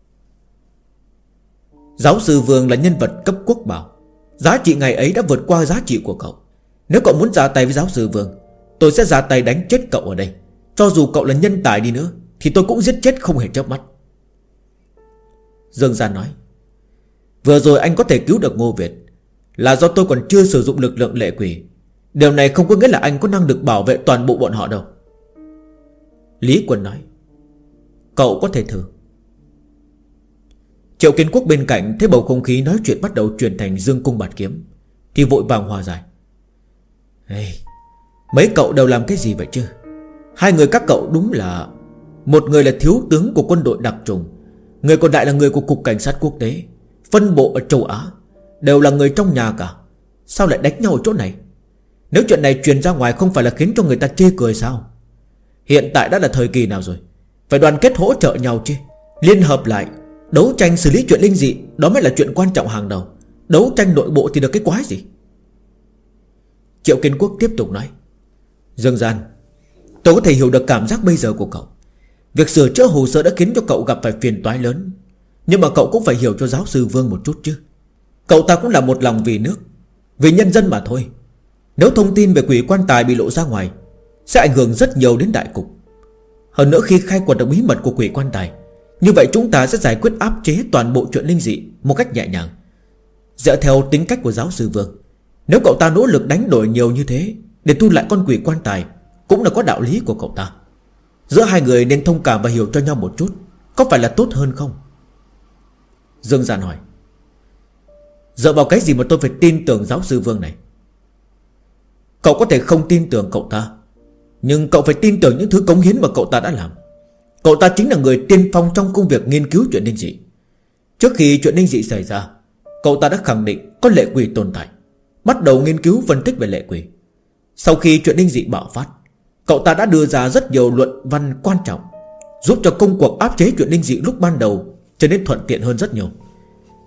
Giáo sư Vương là nhân vật cấp quốc bảo, giá trị ngày ấy đã vượt qua giá trị của cậu. Nếu cậu muốn ra tay với giáo sư Vương, tôi sẽ ra tay đánh chết cậu ở đây. Cho dù cậu là nhân tài đi nữa thì tôi cũng giết chết không hề chớp mắt. Dương Gian nói, vừa rồi anh có thể cứu được Ngô Việt là do tôi còn chưa sử dụng lực lượng lệ quỷ. Điều này không có nghĩa là anh có năng lực bảo vệ toàn bộ bọn họ đâu. Lý Quân nói, cậu có thể thử. Triệu Kiến Quốc bên cạnh thấy bầu không khí nói chuyện bắt đầu chuyển thành dương cung bạt kiếm thì vội vàng hòa giải. Mấy cậu đều làm cái gì vậy chứ? Hai người các cậu đúng là, một người là thiếu tướng của quân đội đặc trùng, người còn lại là người của cục cảnh sát quốc tế, phân bộ ở châu Á, đều là người trong nhà cả. Sao lại đánh nhau ở chỗ này? Nếu chuyện này truyền ra ngoài không phải là khiến cho người ta chê cười sao? Hiện tại đã là thời kỳ nào rồi? Phải đoàn kết hỗ trợ nhau chứ. Liên hợp lại đấu tranh xử lý chuyện linh dị, đó mới là chuyện quan trọng hàng đầu. Đấu tranh nội bộ thì được cái quái gì? Triệu Kiến Quốc tiếp tục nói, Dương Gian, tôi có thể hiểu được cảm giác bây giờ của cậu. Việc sửa chữa hồ sơ đã khiến cho cậu gặp phải phiền toái lớn, nhưng mà cậu cũng phải hiểu cho giáo sư Vương một chút chứ. Cậu ta cũng là một lòng vì nước, vì nhân dân mà thôi. Nếu thông tin về quỷ quan tài bị lộ ra ngoài, sẽ ảnh hưởng rất nhiều đến đại cục. Hơn nữa khi khai quật được bí mật của quỷ quan tài, như vậy chúng ta sẽ giải quyết áp chế toàn bộ chuyện linh dị một cách nhẹ nhàng. Dựa theo tính cách của giáo sư Vương, nếu cậu ta nỗ lực đánh đổi nhiều như thế để thu lại con quỷ quan tài, cũng là có đạo lý của cậu ta. Giữa hai người nên thông cảm và hiểu cho nhau một chút, có phải là tốt hơn không? Dương Gian hỏi, dựa vào cái gì mà tôi phải tin tưởng giáo sư Vương này? Cậu có thể không tin tưởng cậu ta, nhưng cậu phải tin tưởng những thứ cống hiến mà cậu ta đã làm. Cậu ta chính là người tiên phong trong công việc nghiên cứu chuyện linh dị. Trước khi chuyện linh dị xảy ra, cậu ta đã khẳng định có lệ quỷ tồn tại, bắt đầu nghiên cứu phân tích về lệ quỷ. Sau khi chuyện linh dị bạo phát, cậu ta đã đưa ra rất nhiều luận văn quan trọng, giúp cho công cuộc áp chế chuyện linh dị lúc ban đầu trở nên thuận tiện hơn rất nhiều.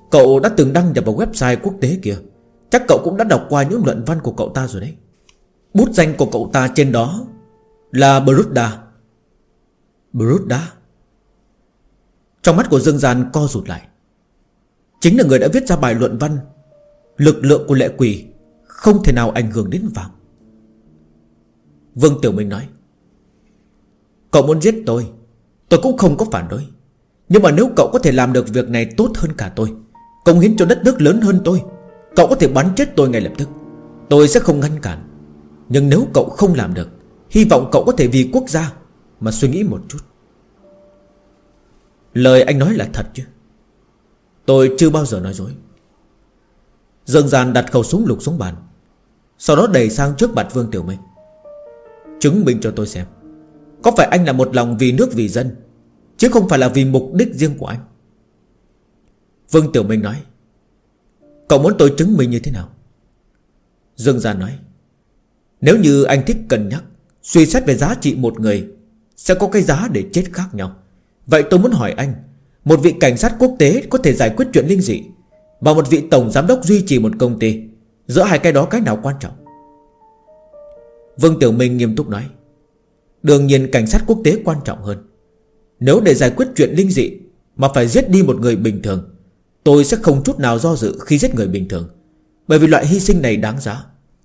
Cậu đã từng đăng nhập vào website quốc tế kia. Chắc cậu cũng đã đọc qua những luận văn của cậu ta rồi đấy. Bút danh của cậu ta trên đó là Bruda. Bruda? Trong mắt của Dương Gian co rụt lại. Chính là người đã viết ra bài luận văn lực lượng của lệ quỷ không thể nào ảnh hưởng đến vàng. Vương Tiểu Minh nói: cậu muốn giết tôi cũng không có phản đối. Nhưng mà nếu cậu có thể làm được việc này tốt hơn cả tôi, cống hiến cho đất nước lớn hơn tôi, cậu có thể bắn chết tôi ngay lập tức, tôi sẽ không ngăn cản. Nhưng nếu cậu không làm được, hy vọng cậu có thể vì quốc gia mà suy nghĩ một chút. Lời anh nói là thật chứ? Tôi chưa bao giờ nói dối. Dương Gian đặt khẩu súng lục xuống bàn, sau đó đẩy sang trước mặt Vương Tiểu Minh. Chứng minh cho tôi xem, có phải anh là một lòng vì nước vì dân, chứ không phải là vì mục đích riêng của anh? Vương Tiểu Minh nói: cậu muốn tôi chứng minh như thế nào? Dương Gian nói: nếu như anh thích cân nhắc, suy xét về giá trị một người sẽ có cái giá để chết khác nhau, vậy tôi muốn hỏi anh, một vị cảnh sát quốc tế có thể giải quyết chuyện linh dị, và một vị tổng giám đốc duy trì một công ty, giữa hai cái đó cái nào quan trọng? Vương Tiểu Minh nghiêm túc nói: đương nhiên cảnh sát quốc tế quan trọng hơn. Nếu để giải quyết chuyện linh dị mà phải giết đi một người bình thường, tôi sẽ không chút nào do dự khi giết người bình thường, bởi vì loại hy sinh này đáng giá.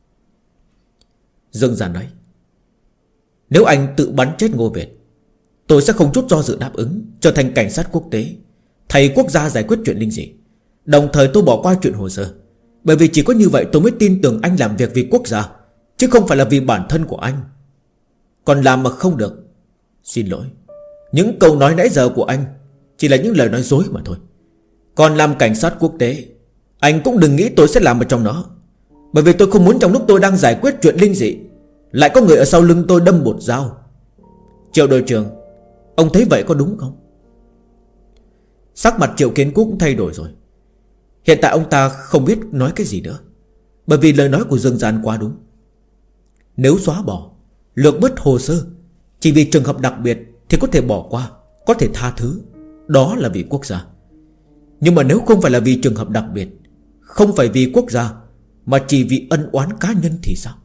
Dương Gian nói: nếu anh tự bắn chết Ngô Việt, tôi sẽ không chút do dự đáp ứng trở thành cảnh sát quốc tế, thay quốc gia giải quyết chuyện linh dị. Đồng thời tôi bỏ qua chuyện hồ sơ, bởi vì chỉ có như vậy tôi mới tin tưởng anh làm việc vì quốc gia, chứ không phải là vì bản thân của anh. Còn làm mà không được, xin lỗi, những câu nói nãy giờ của anh chỉ là những lời nói dối mà thôi. Còn làm cảnh sát quốc tế, anh cũng đừng nghĩ tôi sẽ làm ở trong nó, bởi vì tôi không muốn trong lúc tôi đang giải quyết chuyện linh dị lại có người ở sau lưng tôi đâm một dao. Triệu đội trưởng, ông thấy vậy có đúng không? Sắc mặt Triệu Kiến Quốc cũng thay đổi rồi. Hiện tại ông ta không biết nói cái gì nữa, bởi vì lời nói của Dương Gian quá đúng. Nếu xóa bỏ, lược bớt hồ sơ chỉ vì trường hợp đặc biệt thì có thể bỏ qua, có thể tha thứ, đó là vì quốc gia. Nhưng mà nếu không phải là vì trường hợp đặc biệt, không phải vì quốc gia, mà chỉ vì ân oán cá nhân thì sao?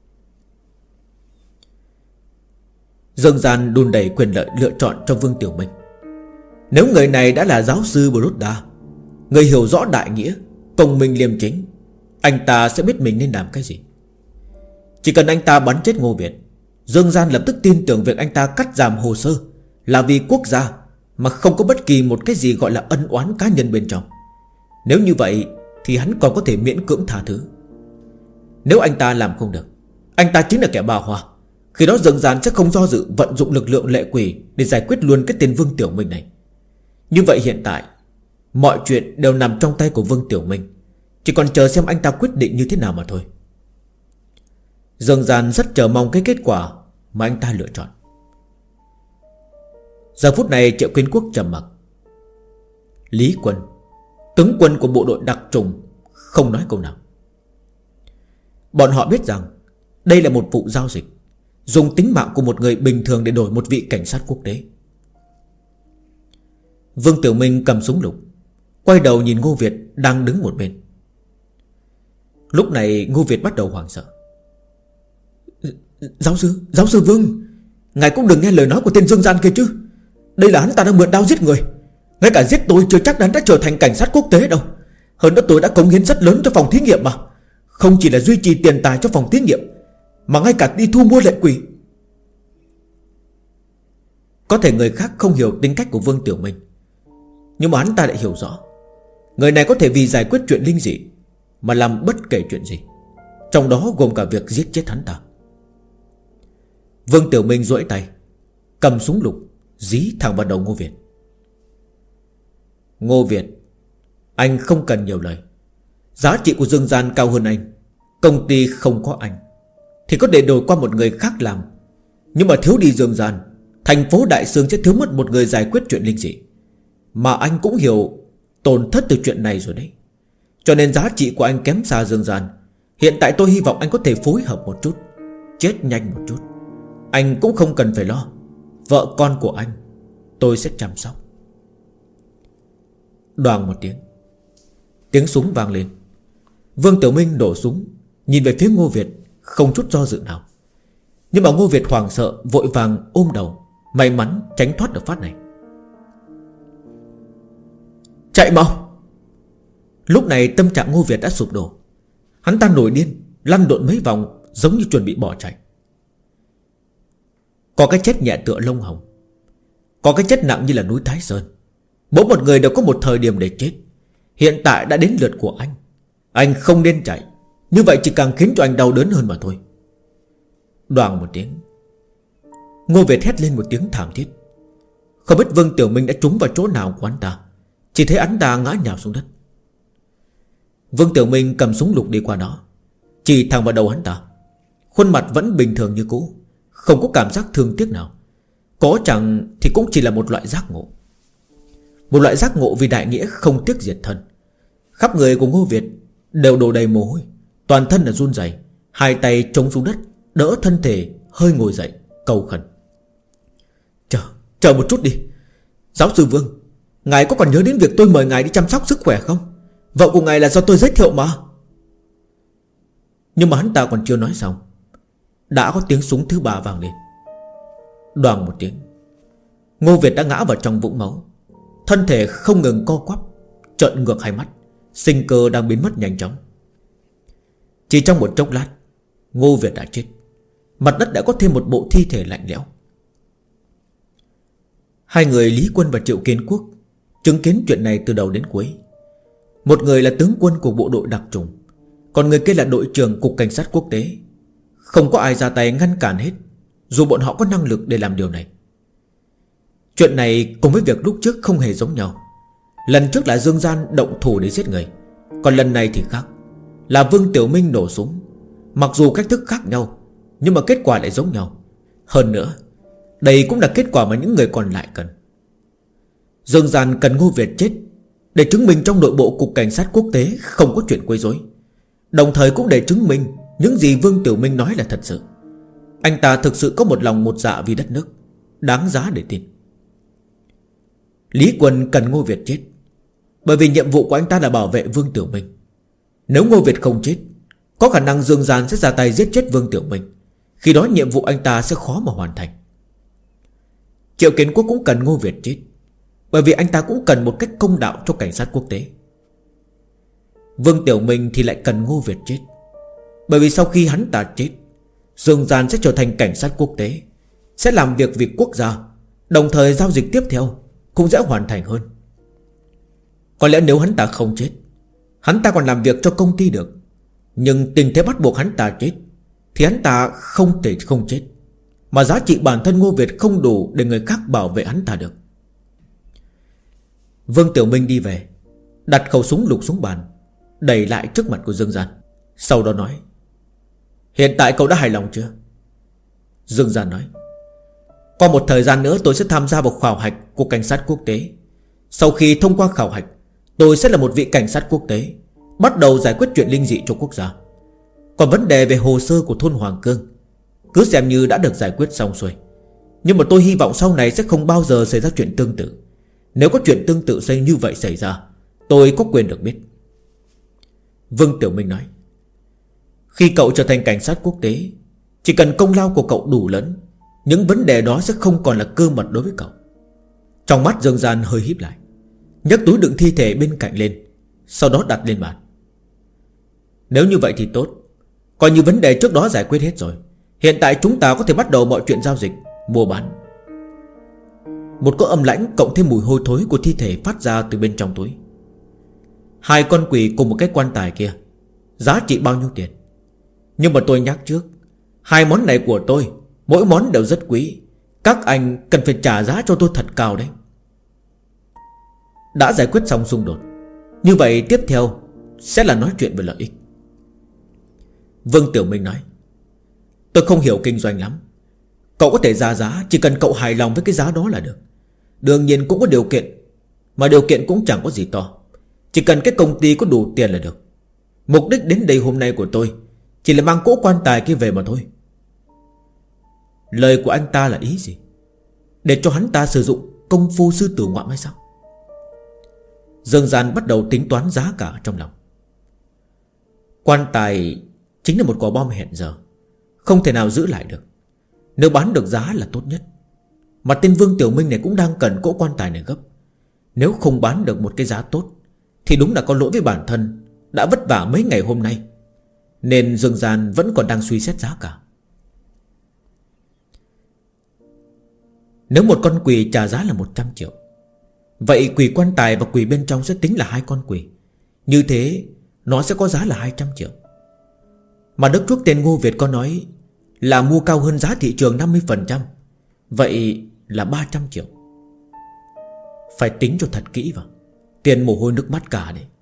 Dương Gian đùn đẩy quyền lợi lựa chọn cho Vương Tiểu Minh. Nếu người này đã là giáo sư Bruda, người hiểu rõ đại nghĩa, công minh liêm chính, anh ta sẽ biết mình nên làm cái gì. Chỉ cần anh ta bắn chết Ngô Việt, Dương Gian lập tức tin tưởng việc anh ta cắt giảm hồ sơ là vì quốc gia, mà không có bất kỳ một cái gì gọi là ân oán cá nhân bên trong. Nếu như vậy thì hắn còn có thể miễn cưỡng tha thứ. Nếu anh ta làm không được, anh ta chính là kẻ bà hoa. Khi đó Dương Gian sẽ không do dự vận dụng lực lượng lệ quỷ để giải quyết luôn cái tên Vương Tiểu Minh này. Như vậy hiện tại mọi chuyện đều nằm trong tay của Vương Tiểu Minh, chỉ còn chờ xem anh ta quyết định như thế nào mà thôi. Dương Gian rất chờ mong cái kết quả mà anh ta lựa chọn. Giờ phút này Triệu Kiến Quốc trầm mặc. Lý Quân, tướng quân của bộ đội đặc trùng, không nói câu nào. Bọn họ biết rằng đây là một vụ giao dịch, dùng tính mạng của một người bình thường để đổi một vị cảnh sát quốc tế. Vương Tiểu Minh cầm súng lục, quay đầu nhìn Ngô Việt đang đứng một bên. Lúc này Ngô Việt bắt đầu hoảng sợ. Giáo sư Vương, ngài cũng đừng nghe lời nói của tên Dương Gian kia chứ. Đây là hắn ta đang mượn đao giết người. Ngay cả giết tôi chưa chắc hắn đã trở thành cảnh sát quốc tế đâu. Hơn nữa tôi đã cống hiến rất lớn cho phòng thí nghiệm mà. Không chỉ là duy trì tiền tài cho phòng thí nghiệm, mà ngay cả đi thu mua lệ quỷ. Có thể người khác không hiểu tính cách của Vương Tiểu Minh, nhưng mà hắn ta lại hiểu rõ. Người này có thể vì giải quyết chuyện linh dị mà làm bất kể chuyện gì, trong đó gồm cả việc giết chết hắn ta. Vương Tiểu Minh duỗi tay, cầm súng lục dí thẳng vào đầu Ngô Việt. Ngô Việt, anh không cần nhiều lời. Giá trị của Dương Gian cao hơn anh. Công ty không có anh thì có thể đổi qua một người khác làm. Nhưng mà thiếu đi Dương Gian, thành phố Đại Sương sẽ thiếu mất một người giải quyết chuyện linh dị. Mà anh cũng hiểu tổn thất từ chuyện này rồi đấy. Cho nên giá trị của anh kém xa Dương Gian. Hiện tại tôi hy vọng anh có thể phối hợp một chút, chết nhanh một chút. Anh cũng không cần phải lo. Vợ con của anh tôi sẽ chăm sóc. Đoàng một tiếng, Tiếng súng vang lên. Vương Tiểu Minh nổ súng, nhìn về phía Ngô Việt, không chút do dự nào. Nhưng mà Ngô Việt hoảng sợ, vội vàng ôm đầu, may mắn tránh thoát được phát này. Chạy mau! Lúc này tâm trạng Ngô Việt đã sụp đổ. Hắn ta nổi điên, lăn lộn mấy vòng, giống như chuẩn bị bỏ chạy. Có cái chết nhẹ tựa lông hồng, có cái chết nặng như là núi Thái Sơn. Mỗi một người đều có một thời điểm để chết. Hiện tại đã đến lượt của anh. Anh không nên chạy, như vậy chỉ càng khiến cho anh đau đớn hơn mà thôi. Đoàng một tiếng, Ngô Việt hét lên một tiếng thảm thiết. Không biết Vương Tiểu Minh đã trúng vào chỗ nào của hắn ta, chỉ thấy hắn ta ngã nhào xuống đất. Vương Tiểu Minh cầm súng lục đi qua đó, chỉ thẳng vào đầu hắn ta. Khuôn mặt vẫn bình thường như cũ, không có cảm giác thương tiếc nào. Có chẳng thì cũng chỉ là một loại giác ngộ. Một loại giác ngộ vì đại nghĩa không tiếc diệt thân. Khắp người của Ngô Việt đều đổ đầy mồ hôi, toàn thân là run rẩy, hai tay chống xuống đất, đỡ thân thể hơi ngồi dậy, cầu khẩn. Chờ một chút đi. Giáo sư Vương, ngài có còn nhớ đến việc tôi mời ngài đi chăm sóc sức khỏe không? Vợ của ngài là do tôi giới thiệu mà. Nhưng mà hắn ta còn chưa nói xong, đã có tiếng súng thứ ba vang lên. Đoàng một tiếng, Ngô Việt đã ngã vào trong vũng máu, thân thể không ngừng co quắp, trợn ngược hai mắt, sinh cơ đang biến mất nhanh chóng. Chỉ trong một chốc lát, Ngô Việt đã chết. Mặt đất đã có thêm một bộ thi thể lạnh lẽo. Hai người Lý Quân và Triệu Kiến Quốc chứng kiến chuyện này từ đầu đến cuối. Một người là tướng quân của bộ đội đặc trùng, còn người kia là đội trưởng cục cảnh sát quốc tế. Không có ai ra tay ngăn cản hết, dù bọn họ có năng lực để làm điều này. Chuyện này cùng với việc lúc trước không hề giống nhau. Lần trước là Dương Gian động thủ để giết người, còn lần này thì khác, là Vương Tiểu Minh nổ súng. Mặc dù cách thức khác nhau, nhưng mà kết quả lại giống nhau. Hơn nữa, đây cũng là kết quả mà những người còn lại cần. Dương Gian cần Ngô Việt chết để chứng minh trong nội bộ cục cảnh sát quốc tế không có chuyện quấy rối, đồng thời cũng để chứng minh những gì Vương Tiểu Minh nói là thật sự. Anh ta thực sự có một lòng một dạ vì đất nước, đáng giá để tin. Lý Quân cần Ngô Việt chết, bởi vì nhiệm vụ của anh ta là bảo vệ Vương Tiểu Minh. Nếu Ngô Việt không chết, có khả năng Dương Gian sẽ ra tay giết chết Vương Tiểu Minh. Khi đó nhiệm vụ anh ta sẽ khó mà hoàn thành. Triệu Kiến Quốc cũng cần Ngô Việt chết, bởi vì anh ta cũng cần một cách công đạo cho cảnh sát quốc tế. Vương Tiểu Minh thì lại cần Ngô Việt chết, bởi vì sau khi hắn ta chết, Dương Gian sẽ trở thành cảnh sát quốc tế, sẽ làm việc vì quốc gia, đồng thời giao dịch tiếp theo cũng dễ hoàn thành hơn. Có lẽ nếu hắn ta không chết, hắn ta còn làm việc cho công ty được. Nhưng tình thế bắt buộc hắn ta chết, thì hắn ta không thể không chết, mà giá trị bản thân Ngô Việt không đủ để người khác bảo vệ hắn ta được. Vương Tiểu Minh đi về, đặt khẩu súng lục xuống bàn, đẩy lại trước mặt của Dương Gian. Sau đó nói: hiện tại cậu đã hài lòng chưa? Dương Gian nói: qua một thời gian nữa tôi sẽ tham gia vào khảo hạch của cảnh sát quốc tế. Sau khi thông qua khảo hạch, tôi sẽ là một vị cảnh sát quốc tế, bắt đầu giải quyết chuyện linh dị cho quốc gia. Còn vấn đề về hồ sơ của thôn Hoàng Cương, cứ xem như đã được giải quyết xong xuôi. Nhưng mà tôi hy vọng sau này sẽ không bao giờ xảy ra chuyện tương tự. Nếu có chuyện tương tự như vậy xảy ra, tôi có quyền được biết. Vương Tiểu Minh nói: khi cậu trở thành cảnh sát quốc tế, chỉ cần công lao của cậu đủ lớn, những vấn đề đó sẽ không còn là cơ mật đối với cậu. Trong mắt Dương Gian hơi híp lại, nhấc túi đựng thi thể bên cạnh lên, sau đó đặt lên bàn. Nếu như vậy thì tốt, coi như vấn đề trước đó giải quyết hết rồi. Hiện tại chúng ta có thể bắt đầu mọi chuyện giao dịch, mua bán. Một cỗ âm lãnh cộng thêm mùi hôi thối của thi thể phát ra từ bên trong túi. Hai con quỷ cùng một cái quan tài kia, giá trị bao nhiêu tiền? Nhưng mà tôi nhắc trước, hai món này của tôi, mỗi món đều rất quý. Các anh cần phải trả giá cho tôi thật cao đấy. Đã giải quyết xong xung đột, như vậy tiếp theo sẽ là nói chuyện về lợi ích. Vương Tiểu Minh nói: tôi không hiểu kinh doanh lắm, cậu có thể ra giá, chỉ cần cậu hài lòng với cái giá đó là được. Đương nhiên cũng có điều kiện, mà điều kiện cũng chẳng có gì to. Chỉ cần cái công ty có đủ tiền là được. Mục đích đến đây hôm nay của tôi chỉ là mang cỗ quan tài kia về mà thôi. Lời của anh ta là ý gì? Để cho hắn ta sử dụng công phu sư tử ngoạm hay sao? Dương Gian bắt đầu tính toán giá cả trong lòng. Quan tài chính là một quả bom hiện giờ, không thể nào giữ lại được. Nếu bán được giá là tốt nhất. Mà tên Vương Tiểu Minh này cũng đang cần cỗ quan tài này gấp. Nếu không bán được một cái giá tốt thì đúng là có lỗi với bản thân đã vất vả mấy ngày hôm nay. Nên Dương Gian vẫn còn đang suy xét giá cả. Nếu một con quỷ trả giá là 100 triệu, vậy quỷ quan tài và quỷ bên trong sẽ tính là 2 con quỷ. Như thế nó sẽ có giá là 200 triệu. Mà Đức Thuốc tên Ngô Việt có nói là mua cao hơn giá thị trường 50%. Vậy là 300 triệu. Phải tính cho thật kỹ vào. Tiền mồ hôi nước mắt cả đấy.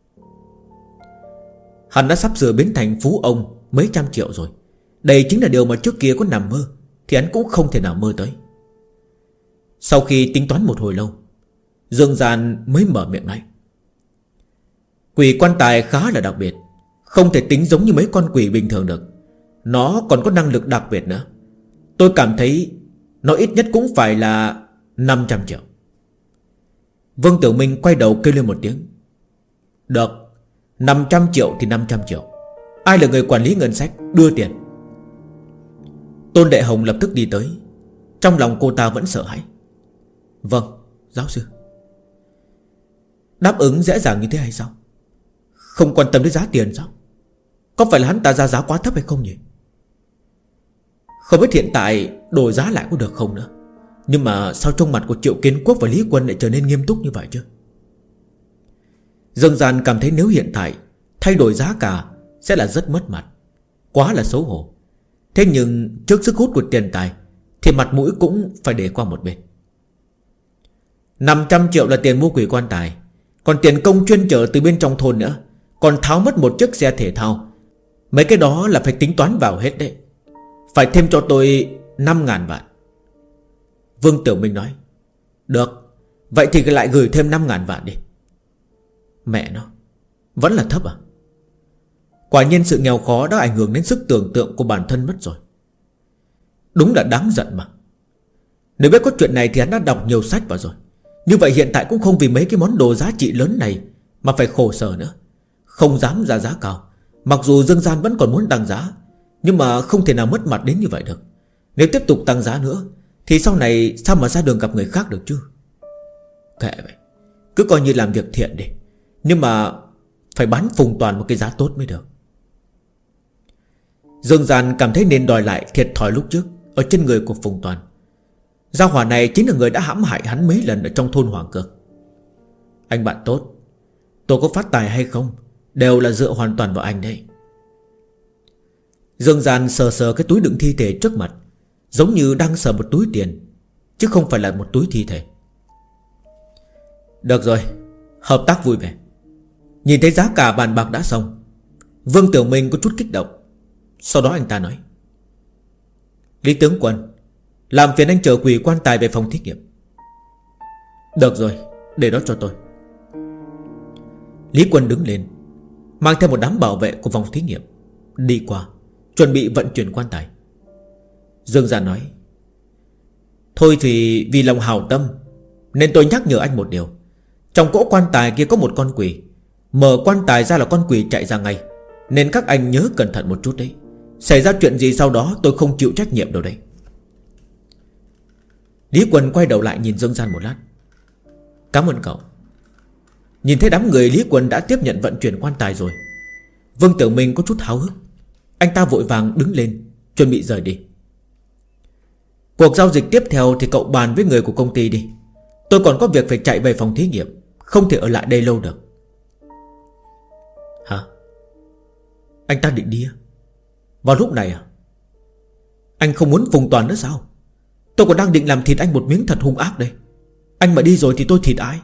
Hắn đã sắp sửa biến thành phú ông mấy trăm triệu rồi. Đây chính là điều mà trước kia có nằm mơ thì hắn cũng không thể nào mơ tới. Sau khi tính toán một hồi lâu, Dương Gian mới mở miệng nói: quỷ quan tài khá là đặc biệt, không thể tính giống như mấy con quỷ bình thường được. Nó còn có năng lực đặc biệt nữa. Tôi cảm thấy nó ít nhất cũng phải là 500 triệu. Vương Tiểu Minh quay đầu kêu lên một tiếng: được, 500 triệu thì 500 triệu. Ai là người quản lý ngân sách, đưa tiền. Tôn Đệ Hồng lập tức đi tới. Trong lòng cô ta vẫn sợ hãi. Vâng, giáo sư. Đáp ứng dễ dàng như thế hay sao? Không quan tâm đến giá tiền sao? Có phải là hắn ta ra giá quá thấp hay không nhỉ? Không biết hiện tại đổi giá lại có được không nữa. Nhưng mà sao trong mặt của Triệu Kiến Quốc và Lý Quân lại trở nên nghiêm túc như vậy chứ? Dương Gian cảm thấy nếu hiện tại thay đổi giá cả sẽ là rất mất mặt, quá là xấu hổ. Thế nhưng trước sức hút của tiền tài thì mặt mũi cũng phải để qua một bên. 500 triệu là tiền mua quỷ quan tài. Còn tiền công chuyên chở từ bên trong thôn nữa, còn tháo mất một chiếc xe thể thao. Mấy cái đó là phải tính toán vào hết đấy. Phải thêm cho tôi 5.000 vạn. Vương Tiểu Minh nói: được, vậy thì lại gửi thêm 5.000 vạn đi. Mẹ nó, vẫn là thấp à? Quả nhiên sự nghèo khó đã ảnh hưởng đến sức tưởng tượng của bản thân mất rồi. Đúng là đáng giận mà. Nếu biết có chuyện này thì hắn đã đọc nhiều sách vào rồi. Như vậy hiện tại cũng không vì mấy cái món đồ giá trị lớn này mà phải khổ sở nữa. Không dám ra giá cao. Mặc dù Dương Gian vẫn còn muốn tăng giá, nhưng mà không thể nào mất mặt đến như vậy được. Nếu tiếp tục tăng giá nữa thì sau này sao mà ra đường gặp người khác được chứ? Kệ vậy, cứ coi như làm việc thiện đi. Nhưng mà phải bán Phùng Toàn một cái giá tốt mới được. Dương Gian cảm thấy nên đòi lại thiệt thòi lúc trước ở trên người của Phùng Toàn. Gia hỏa này chính là người đã hãm hại hắn mấy lần ở trong thôn Hoàng Cực. Anh bạn tốt, tôi có phát tài hay không đều là dựa hoàn toàn vào anh đấy. Dương Gian sờ sờ cái túi đựng thi thể trước mặt, giống như đang sờ một túi tiền, chứ không phải là một túi thi thể. Được rồi, hợp tác vui vẻ. Nhìn thấy giá cả bàn bạc đã xong, Vương Tiểu Minh có chút kích động. Sau đó anh ta nói: Lý tướng quân, làm phiền anh chở quỷ quan tài về phòng thí nghiệm. Được rồi, để đó cho tôi. Lý Quân đứng lên, mang theo một đám bảo vệ của phòng thí nghiệm, đi qua chuẩn bị vận chuyển quan tài. Dương Gian nói: thôi thì vì lòng hảo tâm nên tôi nhắc nhở anh một điều. Trong cỗ quan tài kia có một con quỷ. Mở quan tài ra là con quỷ chạy ra ngay, nên các anh nhớ cẩn thận một chút đấy. Xảy ra chuyện gì sau đó tôi không chịu trách nhiệm đâu đấy. Lý Quân quay đầu lại nhìn Dương Gian một lát. Cảm ơn cậu. Nhìn thấy đám người, Lý Quân đã tiếp nhận vận chuyển quan tài rồi. Vương Tiểu Minh có chút háo hức. Anh ta vội vàng đứng lên chuẩn bị rời đi. Cuộc giao dịch tiếp theo thì cậu bàn với người của công ty đi. Tôi còn có việc phải chạy về phòng thí nghiệm, không thể ở lại đây lâu được. Hả? Anh ta định đi à? Vào lúc này à? Anh không muốn Phùng Toàn nữa sao? Tôi còn đang định làm thịt anh một miếng thật hung ác đây. Anh mà đi rồi thì tôi thịt ai?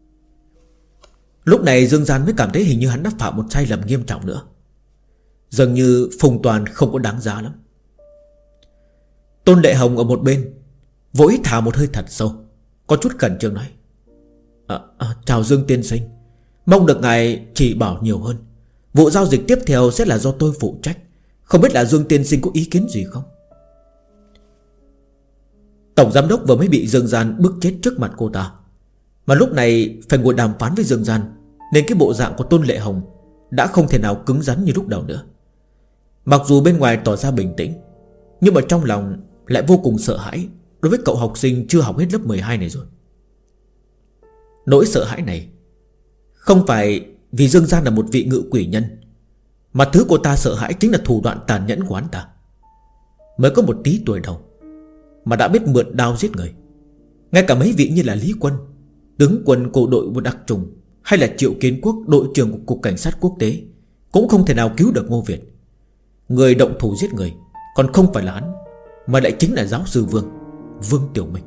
Lúc này Dương Gian mới cảm thấy hình như hắn đã phạm một sai lầm nghiêm trọng nữa. Dường như Phùng Toàn không có đáng giá lắm. Tôn Đệ Hồng ở một bên vội hít thả một hơi thật sâu, có chút khẩn trương nói: chào Dương tiên sinh, mong được ngài chỉ bảo nhiều hơn. Vụ giao dịch tiếp theo sẽ là do tôi phụ trách. Không biết là Dương tiên sinh có ý kiến gì không? Tổng giám đốc vừa mới bị Dương Gian bức chết trước mặt cô ta. Mà lúc này phải ngồi đàm phán với Dương Gian, nên cái bộ dạng của Tôn Lệ Hồng đã không thể nào cứng rắn như lúc đầu nữa. Mặc dù bên ngoài tỏ ra bình tĩnh, nhưng mà trong lòng lại vô cùng sợ hãi đối với cậu học sinh chưa học hết lớp 12 này rồi. Nỗi sợ hãi này không phải vì Dương Gian là một vị ngự quỷ nhân, mà thứ cô ta sợ hãi chính là thủ đoạn tàn nhẫn của hắn ta. Mới có một tí tuổi đầu mà đã biết mượn đao giết người. Ngay cả mấy vị như là Lý Quân, tướng quân cổ đội một đặc trùng, hay là Triệu Kiến Quốc, đội trưởng của Cục Cảnh sát Quốc tế, cũng không thể nào cứu được Ngô Việt. Người động thủ giết người còn không phải là hắn, mà lại chính là giáo sư Vương Tiểu Minh.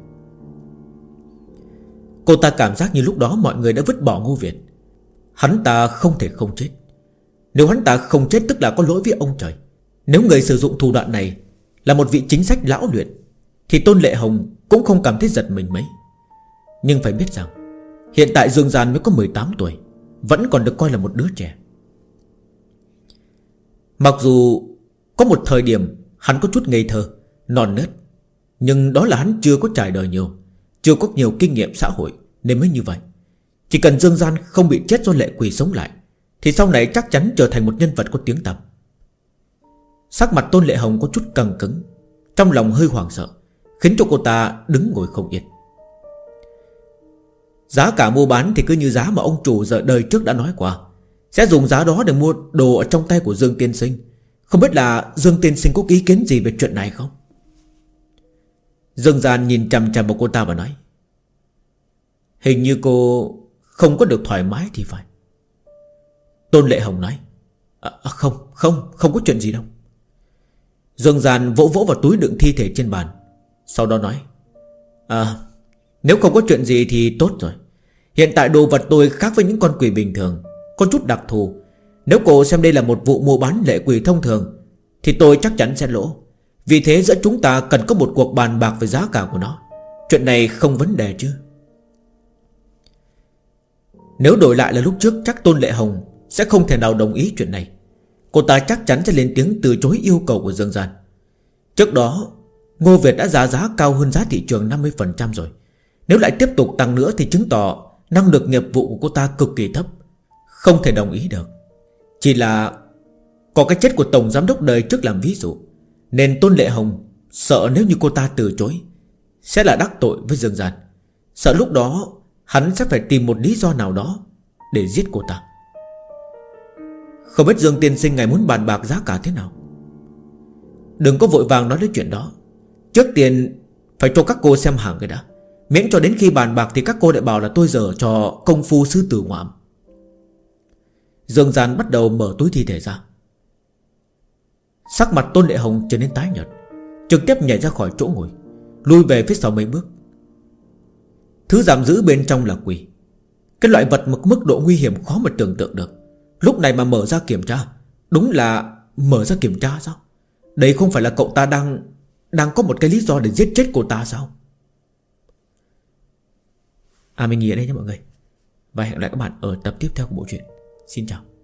Cô ta cảm giác như lúc đó mọi người đã vứt bỏ Ngô Việt. Hắn ta không thể không chết. Nếu hắn ta không chết tức là có lỗi với ông trời. Nếu người sử dụng thủ đoạn này là một vị chính sách lão luyện, thì Tôn Lệ Hồng cũng không cảm thấy giật mình mấy. Nhưng phải biết rằng hiện tại Dương Gian mới có 18 tuổi, vẫn còn được coi là một đứa trẻ. Mặc dù có một thời điểm hắn có chút ngây thơ, non nớt, nhưng đó là hắn chưa có trải đời nhiều, chưa có nhiều kinh nghiệm xã hội nên mới như vậy. Chỉ cần Dương Gian không bị chết do lệ quỷ sống lại, thì sau này chắc chắn trở thành một nhân vật có tiếng tăm. Sắc mặt Tôn Lệ Hồng có chút căng cứng, trong lòng hơi hoảng sợ, khiến cho cô ta đứng ngồi không yên. Giá cả mua bán thì cứ như giá mà ông chủ giờ đời trước đã nói qua, sẽ dùng giá đó để mua đồ ở trong tay của Dương Tiên Sinh. Không biết là Dương Tiên Sinh có ý kiến gì về chuyện này không? Dương Gian nhìn chằm chằm vào cô ta và nói: hình như cô không có được thoải mái thì phải. Tôn Lệ Hồng nói: không có chuyện gì đâu. Dương Gian vỗ vỗ vào túi đựng thi thể trên bàn, sau đó nói: nếu không có chuyện gì thì tốt rồi. Hiện tại đồ vật tôi khác với những con quỷ bình thường, có chút đặc thù. Nếu cô xem đây là một vụ mua bán lệ quỷ thông thường thì tôi chắc chắn sẽ lỗ. Vì thế giữa chúng ta cần có một cuộc bàn bạc về giá cả của nó. Chuyện này không vấn đề chứ? Nếu đổi lại là lúc trước, chắc Tôn Lệ Hồng sẽ không thể nào đồng ý chuyện này. Cô ta chắc chắn sẽ lên tiếng từ chối yêu cầu của Dương Gian. Trước đó Ngô Việt đã giá cao hơn giá thị trường 50% rồi. Nếu lại tiếp tục tăng nữa thì chứng tỏ năng lực nghiệp vụ của cô ta cực kỳ thấp, không thể đồng ý được. Chỉ là có cái chết của tổng giám đốc đời trước làm ví dụ, nên Tôn Lệ Hồng sợ nếu như cô ta từ chối sẽ là đắc tội với Dương Gian. Sợ lúc đó hắn sẽ phải tìm một lý do nào đó để giết cô ta. Không biết Dương Tiên Sinh ngài muốn bàn bạc giá cả thế nào? Đừng có vội vàng nói đến chuyện đó. Trước tiên phải cho các cô xem hàng cái đã, miễn cho đến khi bàn bạc thì các cô lại bảo là tôi dở cho công phu sư tử ngoạm. Dương Gian bắt đầu mở túi thi thể ra. Sắc mặt Tôn Lệ Hồng trở nên tái nhợt, trực tiếp nhảy ra khỏi chỗ ngồi, lui về phía sau mấy bước. Thứ giam giữ bên trong là quỷ, cái loại vật mức độ nguy hiểm khó mà tưởng tượng được. Lúc này mà mở ra kiểm tra, đúng là mở ra kiểm tra sao? Đây không phải là cậu ta đang có một cái lý do để giết chết cô ta sao? Mình nghỉ ở đây nha mọi người, và hẹn gặp lại các bạn ở tập tiếp theo của bộ truyện. Xin chào.